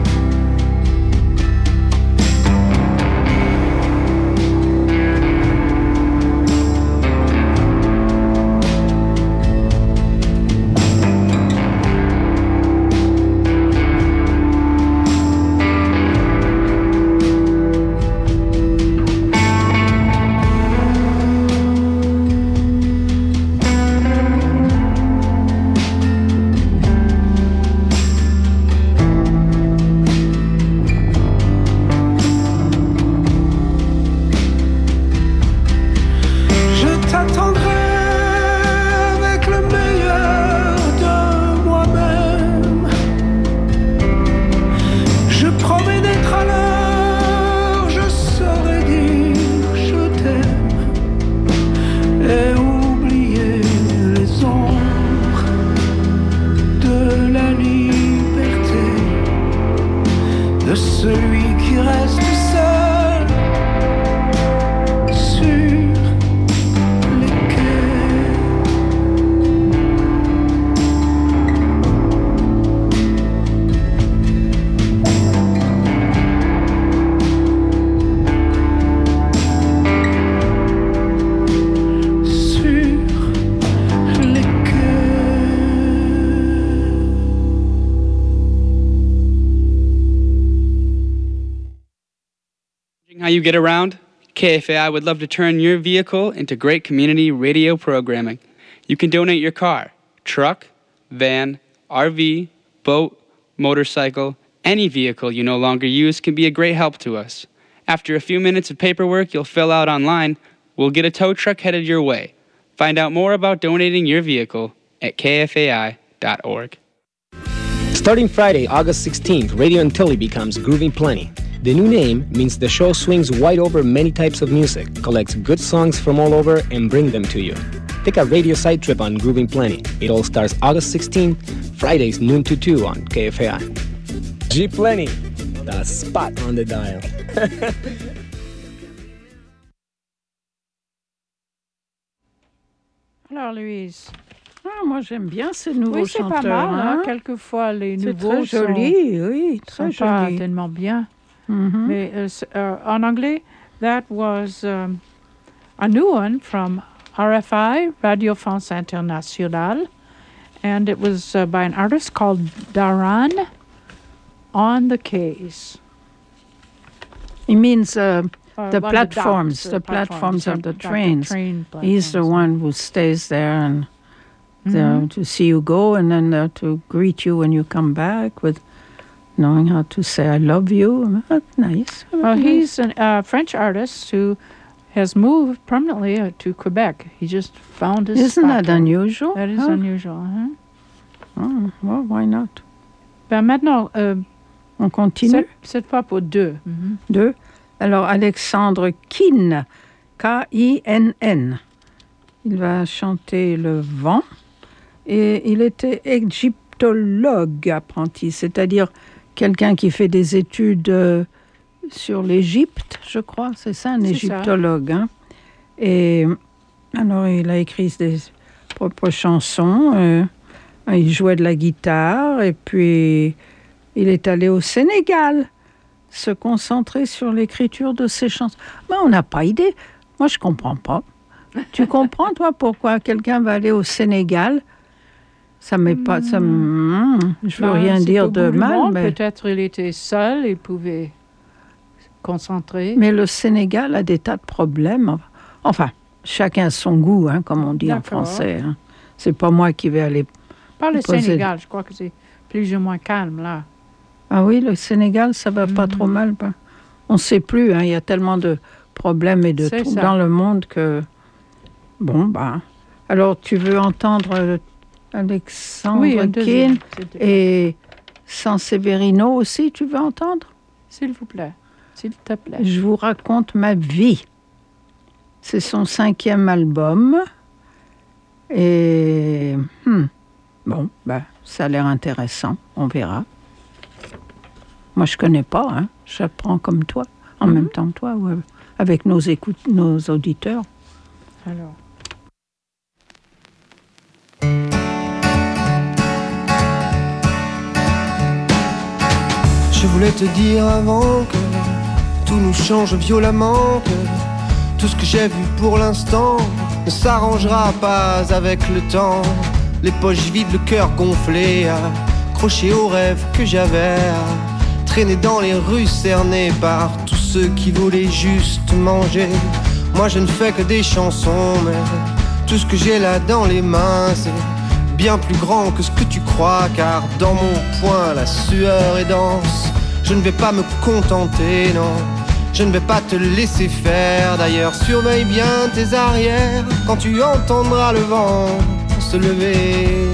How you get around? K F A I would love to turn your vehicle into great community radio programming. You can donate your car, truck, van, R V, boat, motorcycle, any vehicle you no longer use can be a great help to us. After a few minutes of paperwork you'll fill out online, we'll get a tow truck headed your way. Find out more about donating your vehicle at k f a i dot org. Starting Friday, August sixteenth, Radio Antilles becomes Grooving Plenty. The new name means the show swings wide over many types of music, collects good songs from all over, and bring them to you. Take a radio side trip on Grooving Plenty. It all starts August sixteenth, Fridays noon to two on K F A I. G Plenty, the spot on the dial. Alors, Louise. Ah, moi, j'aime bien ces nouveaux oui, c'est chanteurs. pas mal, hein? Hein? Quelquefois, les c'est nouveaux très joli, sont, oui, très sont pas joli. tellement bien. Mm-hmm. Mais uh, uh, en anglais, that was um, a new one from R F I, Radio France Internationale, and it was uh, by an artist called Daran on the Quays. It means uh, Uh, the well, platforms, the, the, docks, the platforms, platforms of the like the trains. train He's the one who stays there and there Mhm. to see you go, and then there to greet you when you come back with knowing how to say "I love you." That's nice. Well, he's a uh, French artist who has moved permanently uh, to Quebec. He just found his Isn't spot that there. unusual? That is Huh? unusual. Uh-huh. Oh, well, why not? Ben maintenant, euh, on continue. Cette, cette fois pour deux. Mhm. Deux. Alors, Alexandre Kinn, K I N N. Il va chanter le vent. Et il était égyptologue apprenti, c'est-à-dire quelqu'un qui fait des études euh, sur l'Égypte, je crois. C'est ça, un C'est égyptologue. Hein? Et alors, il a écrit des propres chansons. Euh, il jouait de la guitare. Et puis, il est allé au Sénégal se concentrer sur l'écriture de ses chansons. Mais on n'a pas idée. Moi, je comprends pas. Tu comprends, toi, pourquoi quelqu'un va aller au Sénégal? Ça m'est pas... Ça me... Je veux Ben, rien c'est dire au de bout du mal, monde. mais... Peut-être il était seul, il pouvait se concentrer. Mais le Sénégal a des tas de problèmes. Enfin, chacun son goût, hein, comme on dit en D'accord. français. Hein. C'est pas moi qui vais aller... Pas le poser- Sénégal, je crois que c'est plus ou moins calme, là. Ah oui, le Sénégal, ça va pas trop mal. Ben. On ne sait plus, hein, il y a tellement de problèmes et de C'est troubles ça. dans le monde que... Bon, ben... Alors, tu veux entendre euh, Alexandre Oui, un deuxième, Keane s'il te plaît. et Sanseverino aussi, tu veux entendre? S'il vous plaît. S'il te plaît. Je vous raconte ma vie. C'est son cinquième album. Et... hmm, bon, ben, ça a l'air intéressant. On verra. Moi, je connais pas, hein. J'apprends comme toi, en Mhm. même temps que toi, ouais, avec nos, écoutes, nos auditeurs. Alors. Je voulais te dire avant que tout nous change violemment, que tout ce que j'ai vu pour l'instant ne s'arrangera pas avec le temps. Les poches vides, le cœur gonflé, accroché aux rêves que j'avais, traîné dans les rues cernées par tous ceux qui voulaient juste manger. Moi je ne fais que des chansons, mais tout ce que j'ai là dans les mains c'est bien plus grand que ce que tu crois, car dans mon poing la sueur est dense. Je ne vais pas me contenter, non, je ne vais pas te laisser faire. D'ailleurs surveille bien tes arrières quand tu entendras le vent se lever.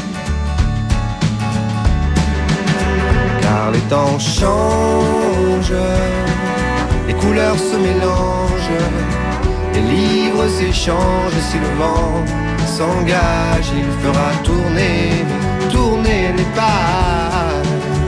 Car les temps changent, les couleurs se mélangent, les livres s'échangent. Si le vent s'engage, il fera tourner, tourner les pages.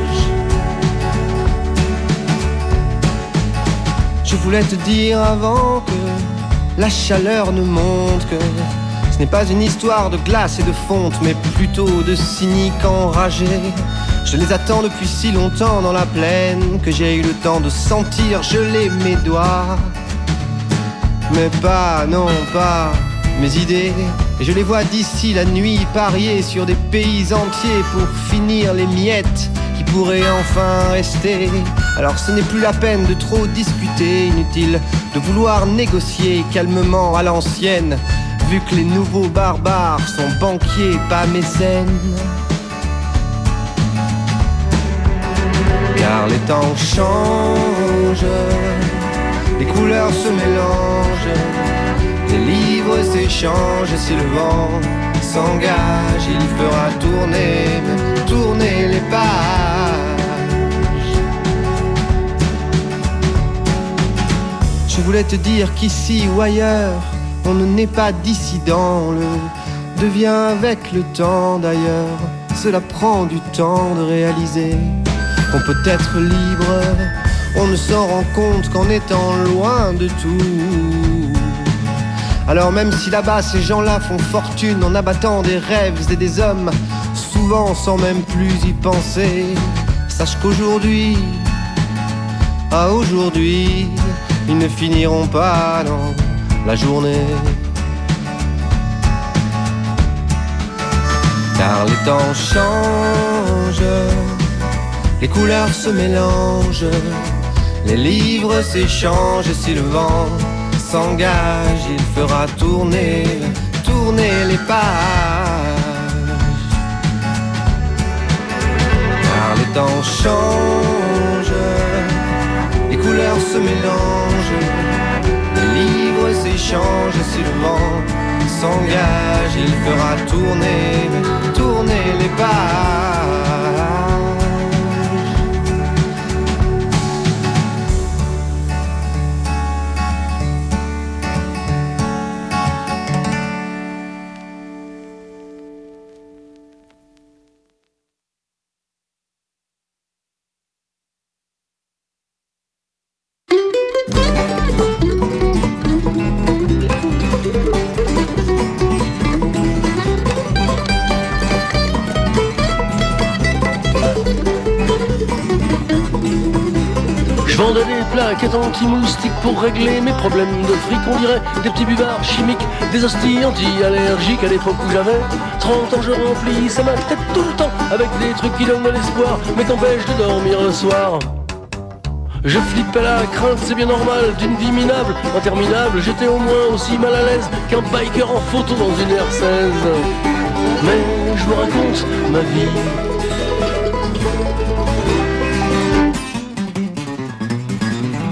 Je voulais te dire avant que la chaleur ne monte, que ce n'est pas une histoire de glace et de fonte, mais plutôt de cyniques enragés. Je les attends depuis si longtemps dans la plaine que j'ai eu le temps de sentir geler mes doigts. Mais pas, non pas mes idées. Et je les vois d'ici la nuit parier sur des pays entiers pour finir les miettes qui pourraient enfin rester. Alors ce n'est plus la peine de trop discuter, inutile de vouloir négocier calmement à l'ancienne, vu que les nouveaux barbares sont banquiers, pas mécènes. Car les temps changent, les couleurs se mélangent, les livres s'échangent. Si le vent s'engage, il fera tourner, tourner les pages. Je voulais te dire qu'ici ou ailleurs, on ne naît pas dissident, le devient avec le temps d'ailleurs. Cela prend du temps de réaliser qu'on peut être libre. On ne s'en rend compte qu'en étant loin de tout. Alors même si là-bas ces gens-là font fortune en abattant des rêves et des hommes, souvent sans même plus y penser, sache qu'aujourd'hui, à aujourd'hui, ils ne finiront pas dans la journée. Car les temps changent, les couleurs se mélangent, les livres s'échangent. Et si le vent s'engage, il fera tourner, tourner les pages. Car les temps changent, les couleurs se mélangent, les livres s'échangent. Et si le vent s'engage, il fera tourner, tourner les pages. Je vendais des plaquettes anti-moustiques pour régler mes problèmes de fric. On dirait des petits buvards chimiques, des hosties anti-allergiques. À l'époque où j'avais trente ans, je remplissais ma tête tout le temps avec des trucs qui donnent de l'espoir, mais qu'empêchent de dormir le soir. Je flippais la crainte, c'est bien normal, d'une vie minable, interminable. J'étais au moins aussi mal à l'aise qu'un biker en photo dans une R seize. Mais je vous raconte ma vie.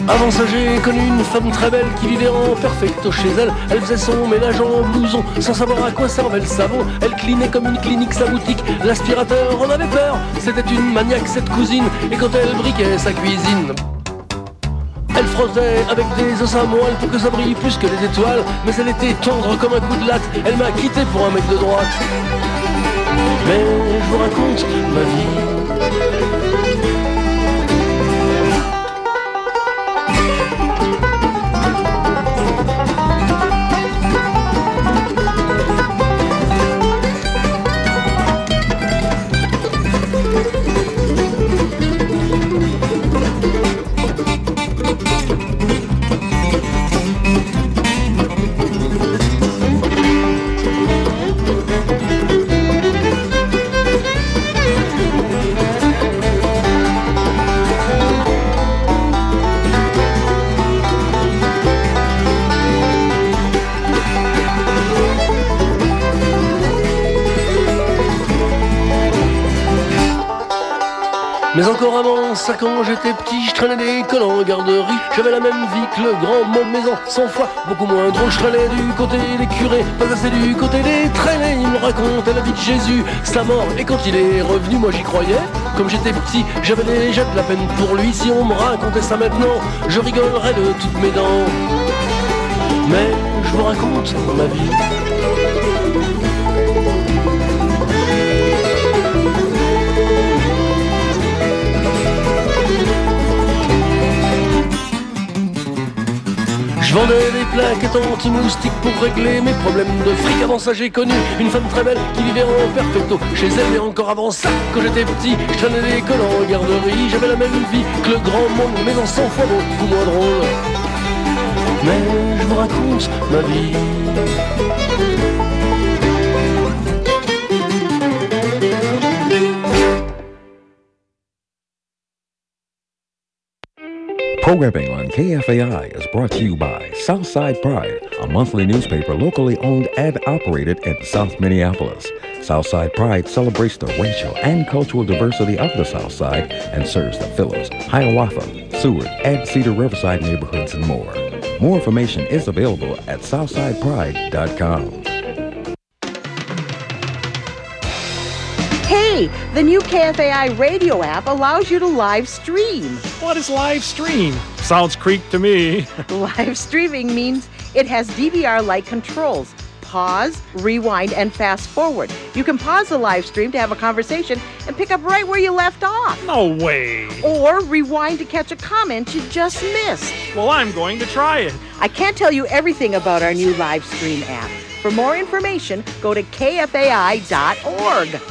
Avant ça j'ai connu une femme très belle qui vivait en perfecto chez elle. Elle faisait son ménage en blouson sans savoir à quoi servait le savon. Elle clinait comme une clinique sa boutique, l'aspirateur en avait peur. C'était une maniaque cette cousine, et quand elle briquait sa cuisine, elle frottait avec des os à moelle pour que ça brille plus que les étoiles. Mais elle était tendre comme un coup de latte, elle m'a quitté pour un mec de droite. Mais je vous raconte ma vie. Mais encore avant ça, quand j'étais petit, je traînais des cols en garderie. J'avais la même vie que le grand monde, mais en cent fois beaucoup moins drôle. Je traînais du côté des curés, pas assez du côté des traînés. Il me racontait la vie de Jésus, sa mort, et quand il est revenu, moi j'y croyais. Comme j'étais petit, j'avais déjà de la peine pour lui. Si on me racontait ça maintenant, je rigolerais de toutes mes dents. Mais je vous raconte ma vie. Je vendais des plaquettes anti-moustiques pour régler mes problèmes de fric. Avant ça j'ai connu une femme très belle qui vivait en perfecto chez elle. Et encore avant ça, quand j'étais petit, je traînais des cols en garderie. J'avais la même vie que le grand monde, mais en cent fois beaucoup moins drôle. Mais je vous raconte ma vie. Programming on K F A I is brought to you by Southside Pride, a monthly newspaper locally owned and operated in South Minneapolis. Southside Pride celebrates the racial and cultural diversity of the South Side and serves the Phillips, Hiawatha, Seward, and Cedar Riverside neighborhoods and more. More information is available at southside pride dot com. Hey, the new K F A I radio app allows you to live stream. What is live stream? Sounds Creek to me. Live streaming means it has D V R-like controls. Pause, rewind, and fast forward. You can pause the live stream to have a conversation and pick up right where you left off. No way. Or rewind to catch a comment you just missed. Well, I'm going to try it. I can't tell you everything about our new live stream app. For more information, go to K F A I dot org.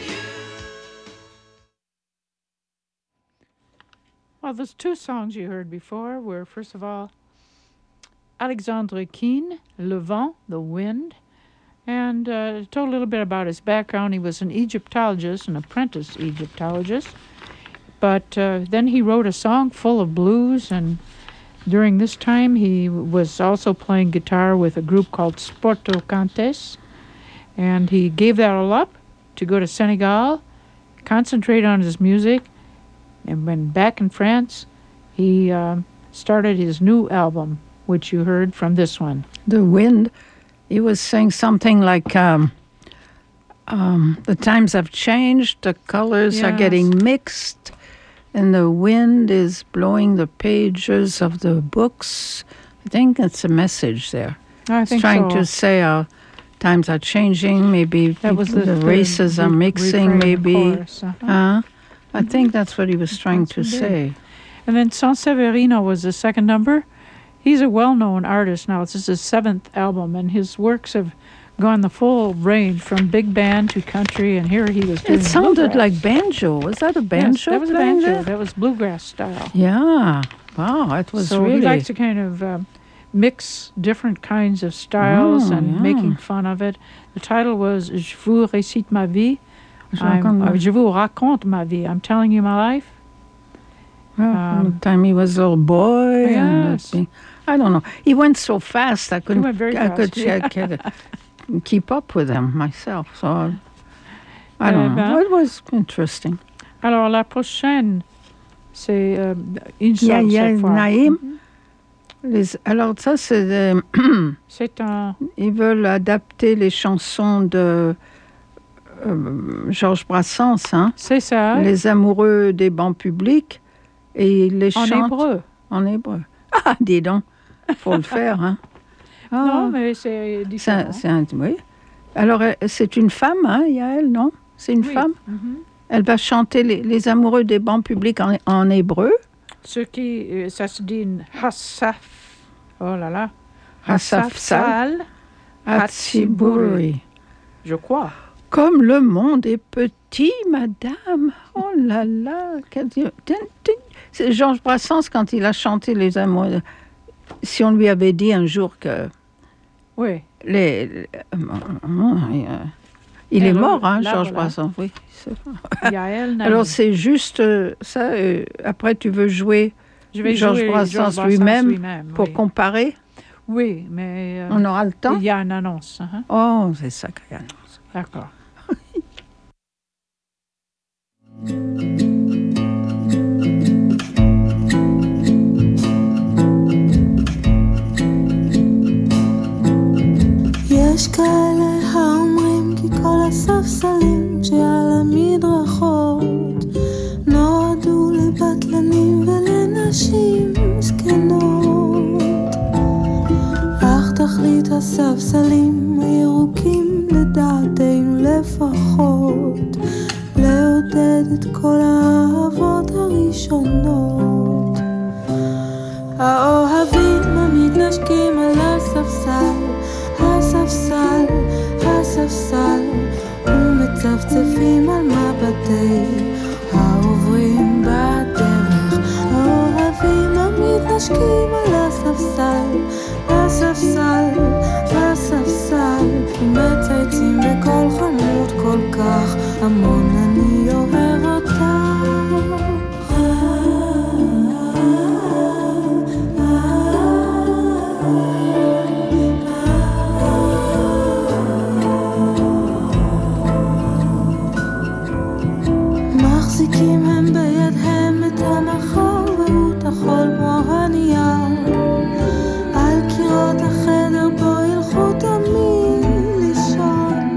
Well, those two songs you heard before were, first of all, Alexandre Keene, Le Vent, The Wind, and uh, told a little bit about his background. He was an Egyptologist, an apprentice Egyptologist, but uh, then he wrote a song full of blues, and during this time he was also playing guitar with a group called Sporto Cantes, and he gave that all up to go to Senegal, concentrate on his music, and when back in France, he uh, started his new album, which you heard from this one. The Wind. He was saying something like, um, um, the times have changed, the colors Yes. are getting mixed, and the wind is blowing the pages of the books. I think it's a message there. I It's think trying so. to say how times are changing, maybe That was the, the third races are re- mixing, refrain, maybe. chorus, uh-huh. Uh, I think that's what he was trying to That's say. And then Sanseverino was the second number. He's a well-known artist now. This is his seventh album, and his works have gone the full range from big band to country, and here he was doing It sounded bluegrass. like banjo. Was that a banjo? Yes, that was a playing banjo. there? That was bluegrass style. Yeah. Wow, it was so really... he likes to kind of um, mix different kinds of styles Oh, and yeah. making fun of it. The title was Je vous récite ma vie. Je I'm- raconte ma- uh, Je vous raconte ma vie. I'm telling you my life. Well, from the time he was a little boy. And Yes. it- I don't know. He went so fast, I couldn't went very I could fast, I yeah. could keep up with him myself. So I, I don't Eh know. ben. It was interesting. Alors, la prochaine C'est euh, une Il y a, seule il y a cette fois. Naïm. Les, alors ça, c'est... euh, C'est un... Ils veulent adapter les chansons de euh, Georges Brassens. Hein, c'est ça. Les amoureux des bancs publics. Et ils les En chantent... hébreu. En hébreu. Ah, dis donc, il faut le faire. Hein. Ah, Non, mais c'est c'est différent. un- c'est un- oui. Alors, euh, c'est une femme, hein, Yael, non? C'est une Oui. femme? Mhm. Elle va chanter les, les amoureux des bancs publics en, en hébreu. Ce qui, euh, ça se dit Hassaf, oh là là, Hassafsal Hatziburi. Je crois. Comme le monde est petit, madame. Oh là là. quel Dieu. C'est Georges Brassens quand il a chanté les amoureux. Si on lui avait dit un jour que Oui. les, les- euh, il Et est là, mort, hein, là, Georges voilà. Brassens. Oui. c'est- Yael Naïm. Alors c'est juste euh, ça. euh, après, tu veux jouer Je vais Georges jouer Brassens Georges Brassens lui-même lui-même, pour oui. comparer. Oui, mais... euh, On aura le temps. Il y a une annonce. hein. Oh, c'est ça qu'il y a. D'accord. יש כאלה האומרים כי כל הספסלים שעל המדרכות נועדו לבטלנים ולנשים זקנות, אך תכלית הספסלים הירוקים לדעתנו לפחות לעודד את כל האהבות הראשונות. האוהבים המתנשקים על הספסל, הספסל, הספסל, ומצפצפים על מבטי העוברים בדרך. האוהבים המתנשקים על הספסל, הספסל, הספסל, ומצייצים בקול חמוד כל כך המון אני אוהב אותך. מחזיקים הם בידהם את המחר ואות החול כמו הנייר על קירות החדר בו ילכו תמיד לישון.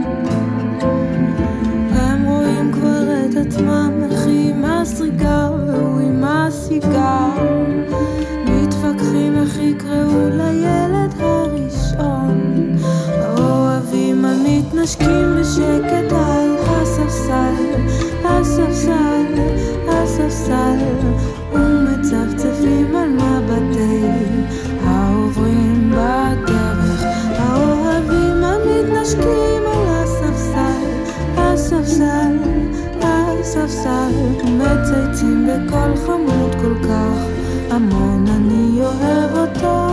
הם רואים כבר את עצמם איך היא עם הסריגר והוא עם הסיגר, מתווכחים איך יקראו לילד הראשון. האוהבים המתנשקים בשקט על הספסל, הספסל, הספסל, ומצפצפים על מבטי העוברים בדרך. האוהבים המתנשקים על הספסל, הספסל, הספסל, ומצייצים בקול חמוד כל כך המון אני אוהב אותו.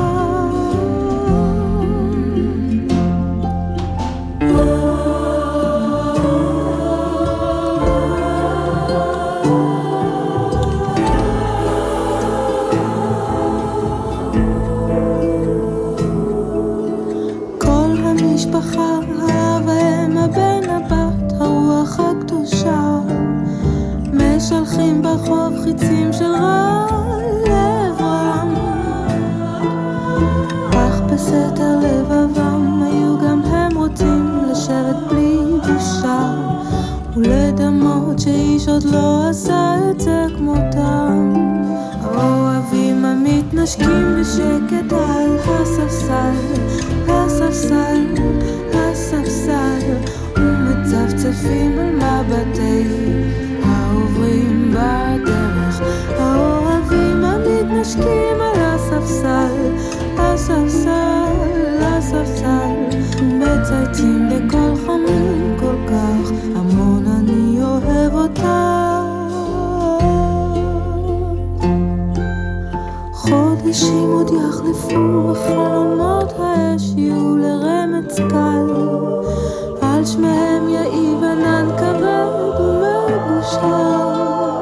המשפחה, האב, האם, הבן, הבת, הרוח הקדושה, משלחים ברחוב חיצים של רע לעברם, אך בסתר לבבם היו גם הם רוצים לשבת בלי בושה ולדמות שאיש עוד לא עשה את זה כמותם. האוהבים המתנשקים בשקט על הספסל, הספסל, הספסל, ומצפצפים על מבטי העוברים בדרך. האוהבים המתנשקים על הספסל, הספסל, הספסל, מצייצים בקול חמוד כל כך המון אני אוהב אותה. חודשים עוד יחלפו וחלומות האש יהיו לרמץ קל, על שמיהם יאיב ענן כבד ומגושר,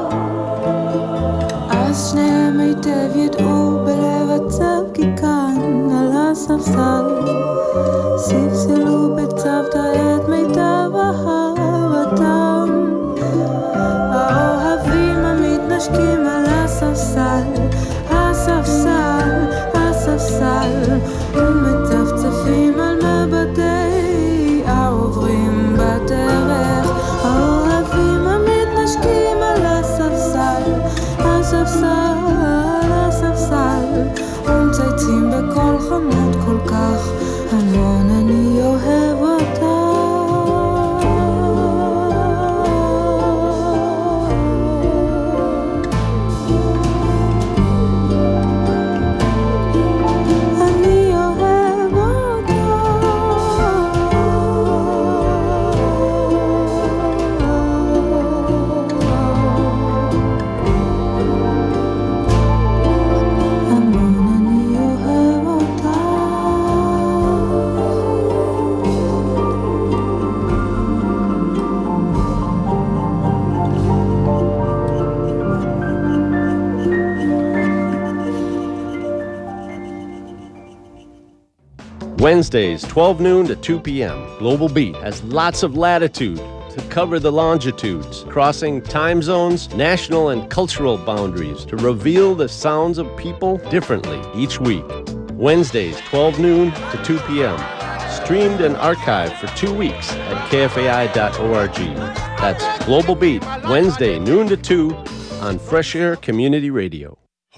אז שניהם היטב ידעו בלב הצב כי כאן על הספסל ספסלו בצוותא את מיטב אהבתם. האוהבים המתנשקים על הספסל, Wednesdays, twelve noon to two p.m. Global Beat has lots of latitude to cover the longitudes, crossing time zones, national and cultural boundaries to reveal the sounds of people differently each week. Wednesdays, twelve noon to two p.m. Streamed and archived for two weeks at K F A I dot org. That's Global Beat, Wednesday, noon to two on Fresh Air Community Radio.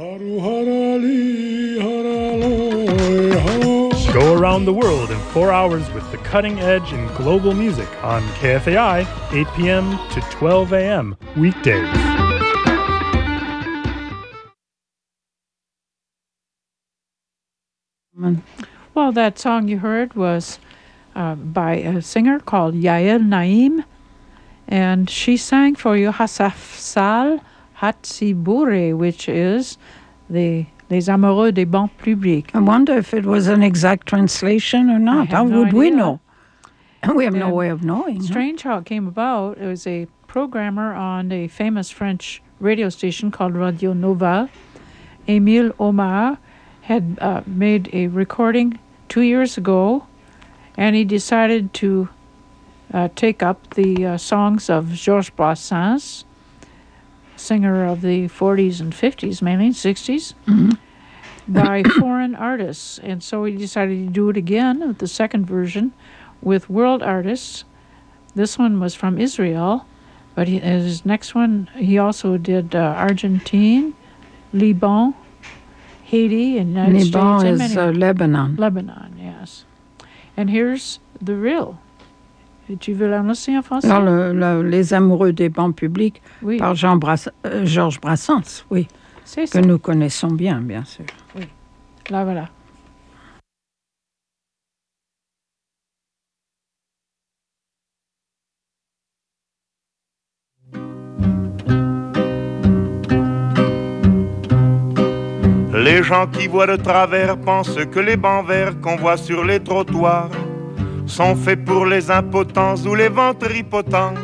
Go around the world in four hours with the cutting edge in global music on K F A I, eight p.m. to twelve a.m. weekdays. Well, that song you heard was uh, by a singer called Yael Naim, and she sang for you Hasafsal Hatzibure, which is the Les Amoureux des Bancs Publics. I wonder if it was an exact translation or not. How no would idea. we know? We have no And way of knowing. Strange how it came about. It was a programmer on a famous French radio station called Radio Nova. Émile Omar had uh, made a recording two years ago, and he decided to uh, take up the uh, songs of Georges Brassens, singer of the forties and fifties, mainly sixties, mm-hmm. by foreign artists. And so he decided to do it again with the second version with world artists. This one was from Israel, but he, his next one, he also did uh, Argentine, Liban, Haiti, and United Liban States. is and many, uh, Lebanon. Lebanon, yes. And here's the real. Tu veux l'annoncer en français? Alors, le, le, Les Amoureux des Bancs Publics, oui. par Jean Brass, euh, Georges Brassens, oui. C'est que ça. nous connaissons bien, bien sûr. Oui, là voilà. Les gens qui voient de travers pensent que les bancs verts qu'on voit sur les trottoirs sont faits pour les impotents ou les ventripotents.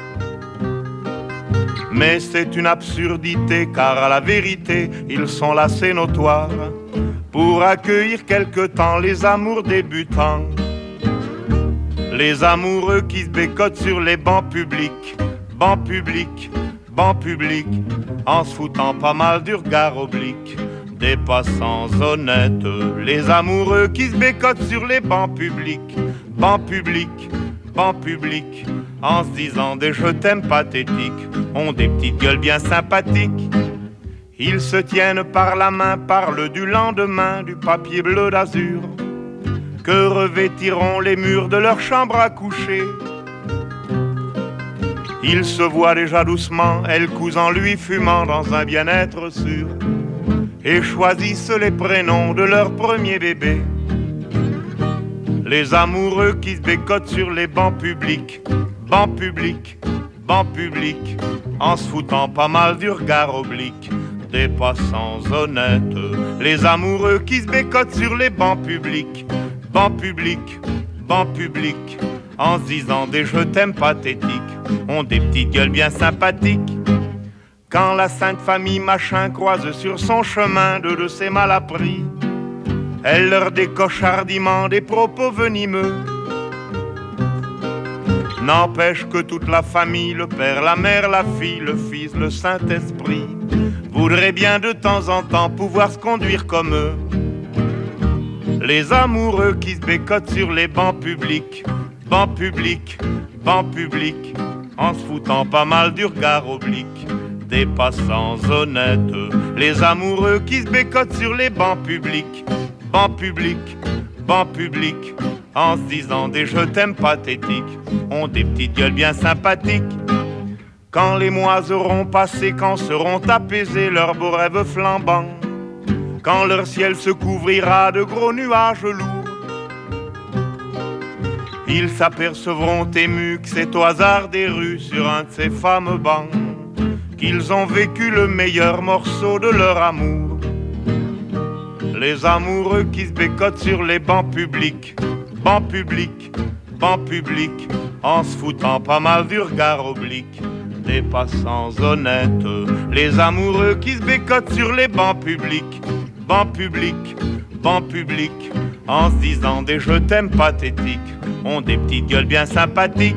Mais c'est une absurdité, car à la vérité, ils sont là, c'est notoire, pour accueillir quelque temps les amours débutants. Les amoureux qui se bécotent sur les bancs publics, bancs publics, bancs publics, en se foutant pas mal du regard oblique des passants honnêtes. Les amoureux qui se bécotent sur les bancs publics, bancs publics, bancs publics, en se disant des je t'aime pathétiques, ont des petites gueules bien sympathiques. Ils se tiennent par la main, parlent du lendemain, du papier bleu d'azur que revêtiront les murs de leur chambre à coucher. Ils se voient déjà doucement, elle cousant lui fumant dans un bien-être sûr, et choisissent les prénoms de leur premier bébé. Les amoureux qui se bécotent sur les bancs publics, bancs publics, bancs publics, en se foutant pas mal du regard oblique des passants honnêtes. Les amoureux qui se bécotent sur les bancs publics, bancs publics, bancs publics, en se disant des je t'aime pathétiques, ont des petites gueules bien sympathiques. Quand la sainte famille machin croise sur son chemin deux de ses malappris, elle leur décoche hardiment des propos venimeux. N'empêche que toute la famille, le père, la mère, la fille, le fils, le Saint-Esprit, voudraient bien de temps en temps pouvoir se conduire comme eux. Les amoureux qui se bécotent sur les bancs publics, bancs publics, bancs publics, en se foutant pas mal du regard oblique des passants honnêtes. Les amoureux qui se bécotent sur les bancs publics, bancs publics, bancs publics, en se disant des je t'aime pathétiques, ont des petites gueules bien sympathiques. Quand les mois auront passé, quand seront apaisés leurs beaux rêves flambants, quand leur ciel se couvrira de gros nuages lourds, ils s'apercevront émus que c'est au hasard des rues, sur un de ces fameux bancs, qu'ils ont vécu le meilleur morceau de leur amour. Les amoureux qui se bécotent sur les bancs publics, bancs publics, bancs publics, en se foutant pas mal du regard oblique des passants honnêtes. Les amoureux qui se bécotent sur les bancs publics, bancs publics, bancs publics, en se disant des je t'aime pathétiques, ont des petites gueules bien sympathiques.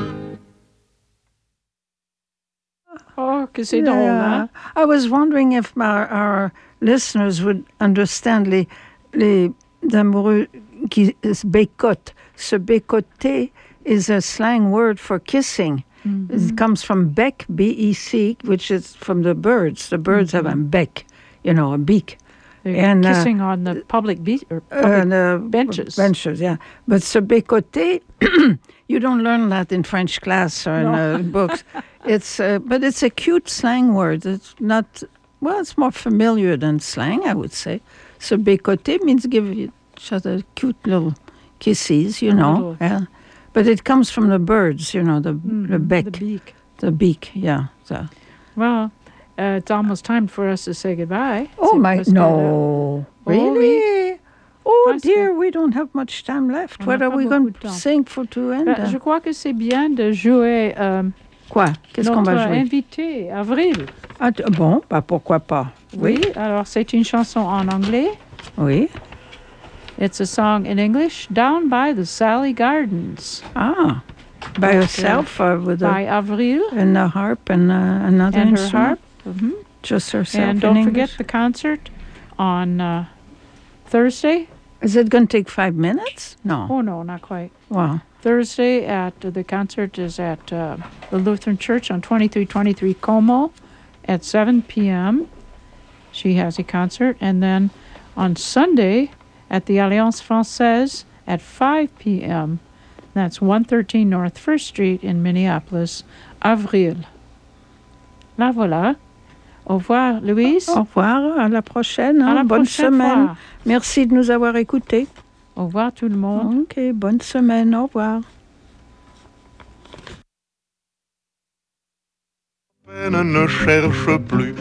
Oh, que c'est drôle, hein? I was wondering if our, our listeners would understand les, les amoureux qui se bécotent. Se bécoter is a slang word for kissing. Mm-hmm. It comes from bec, B E C, which is from the birds. The birds mm-hmm. have a bec, you know, a beak. They're and, kissing uh, on the public, be- or public uh, benches. Benches, yeah. But se bécoter, you don't learn that in French class or no. in uh, books. It's, uh, but it's a cute slang word. It's not, well, it's more familiar than slang, I would say. Se bécoter means give each other cute little kisses, you know. Little. Yeah. But it comes from the birds, you know, the, mm-hmm. the bec. The beak. The beak, yeah. So. Well, uh, it's almost time for us to say goodbye. Oh, my, no. Really? Oh, oh dear, que... we don't have much time left. On what are we going to sing for to end? Ben, je crois que c'est bien de jouer... Euh, Quoi? Qu'est-ce qu'on va jouer? Notre invité, Avril. Ah, t- bon, bah pourquoi pas. Oui. oui, alors c'est une chanson en anglais. Oui. It's a song in English, Down by the Sally Gardens. Ah, by Donc, herself uh, with by a, Avril. And a harp and uh, another and instrument. her harp. Mm-hmm. Just herself And in don't English. forget the concert on uh, Thursday. Is it going to take five minutes? No. Oh, no, not quite. Wow. Thursday at uh, the concert is at uh, the Lutheran Church on twenty-three twenty-three Como at seven p.m. She has a concert. And then on Sunday at the Alliance Française at five p.m. That's one thirteen North First Street in Minneapolis, Avril. La voilà. Au revoir, Louise. Au revoir, à la prochaine. Hein. À la bonne prochaine semaine. fois. Merci de nous avoir écoutés. Au revoir tout le monde. OK, bonne semaine. Au revoir. Ne cherche plus.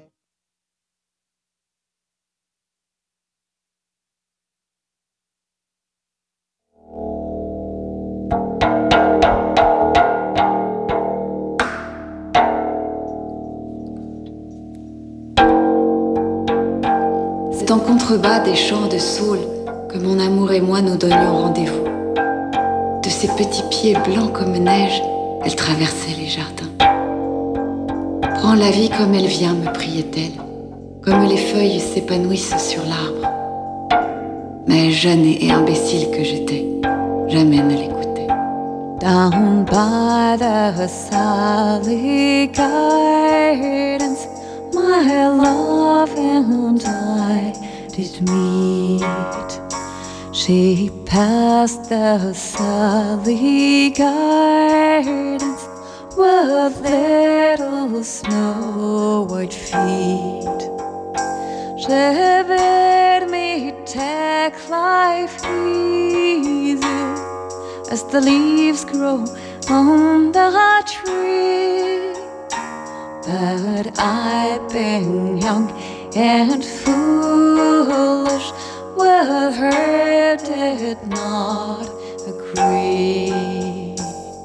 C'est en contrebas des champs de saule que mon amour et moi nous donnions rendez-vous. De ses petits pieds blancs comme neige, elle traversait les jardins. Prends la vie comme elle vient, me priait-elle, comme les feuilles s'épanouissent sur l'arbre. Mais jeune et imbécile que j'étais, jamais ne l'écoutais. Down by the Sally Gardens, my love and I did meet. She passed the Sally Gardens with little snow white feet. She bid me take life easy as the leaves grow on the tree. But I've been young and foolish, with her did not agree.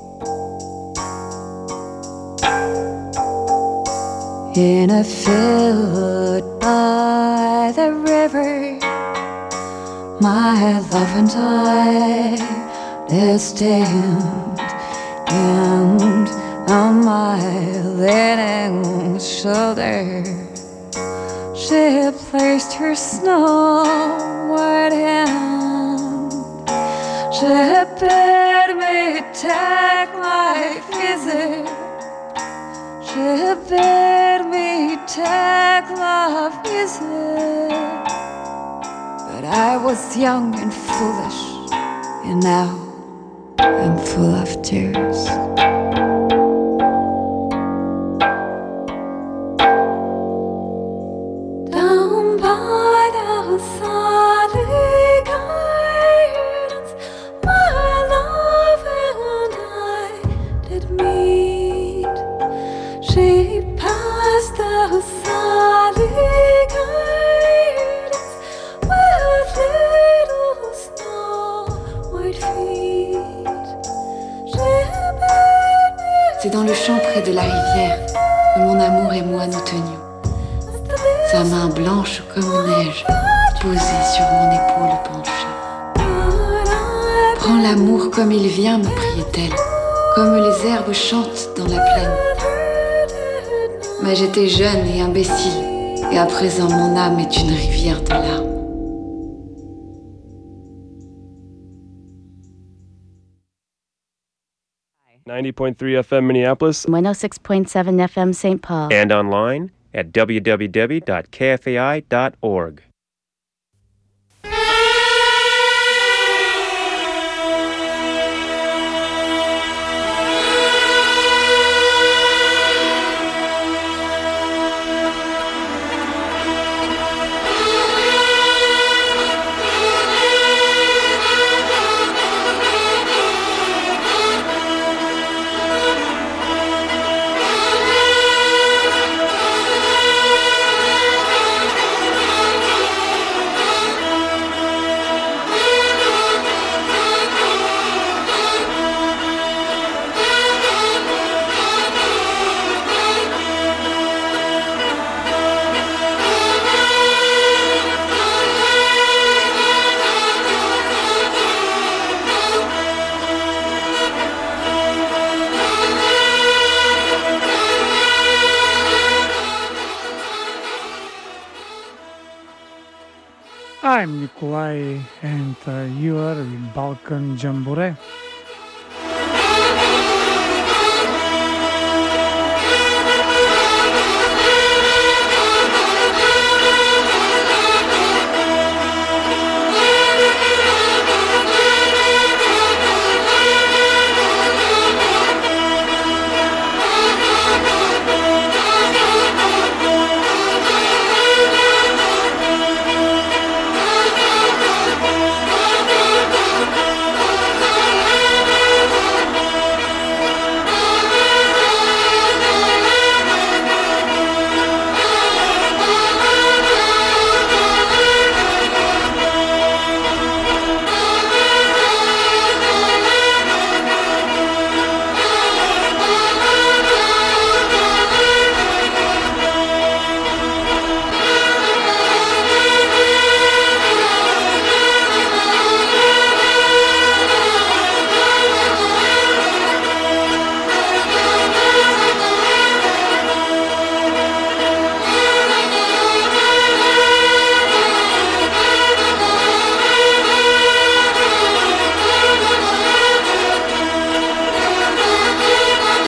In a field by the river, my love and I did stand, and on my leaning shoulder she placed her snow white hand. She bid me take life easy. She bid me take love easy. But I was young and foolish, and now I'm full of tears. Down by the Sally Gardens, my love and I did meet. She passed the Sally Gardens with little snow white feet. C'est dans le champ près de la rivière que mon amour et moi nous tenions. Sa main blanche comme neige posée sur mon épaule penchée. l'amour comme il vient, me priait-elle, comme les herbes chantent dans la plaine. Mais j'étais jeune et imbécile, et à présent mon âme est une rivière de larmes. ninety point three F M Minneapolis. one oh six point seven F M Saint Paul. And online at w w w dot k f a i dot org. I'm Nikolai, and uh, you are in Balkan Jamboree.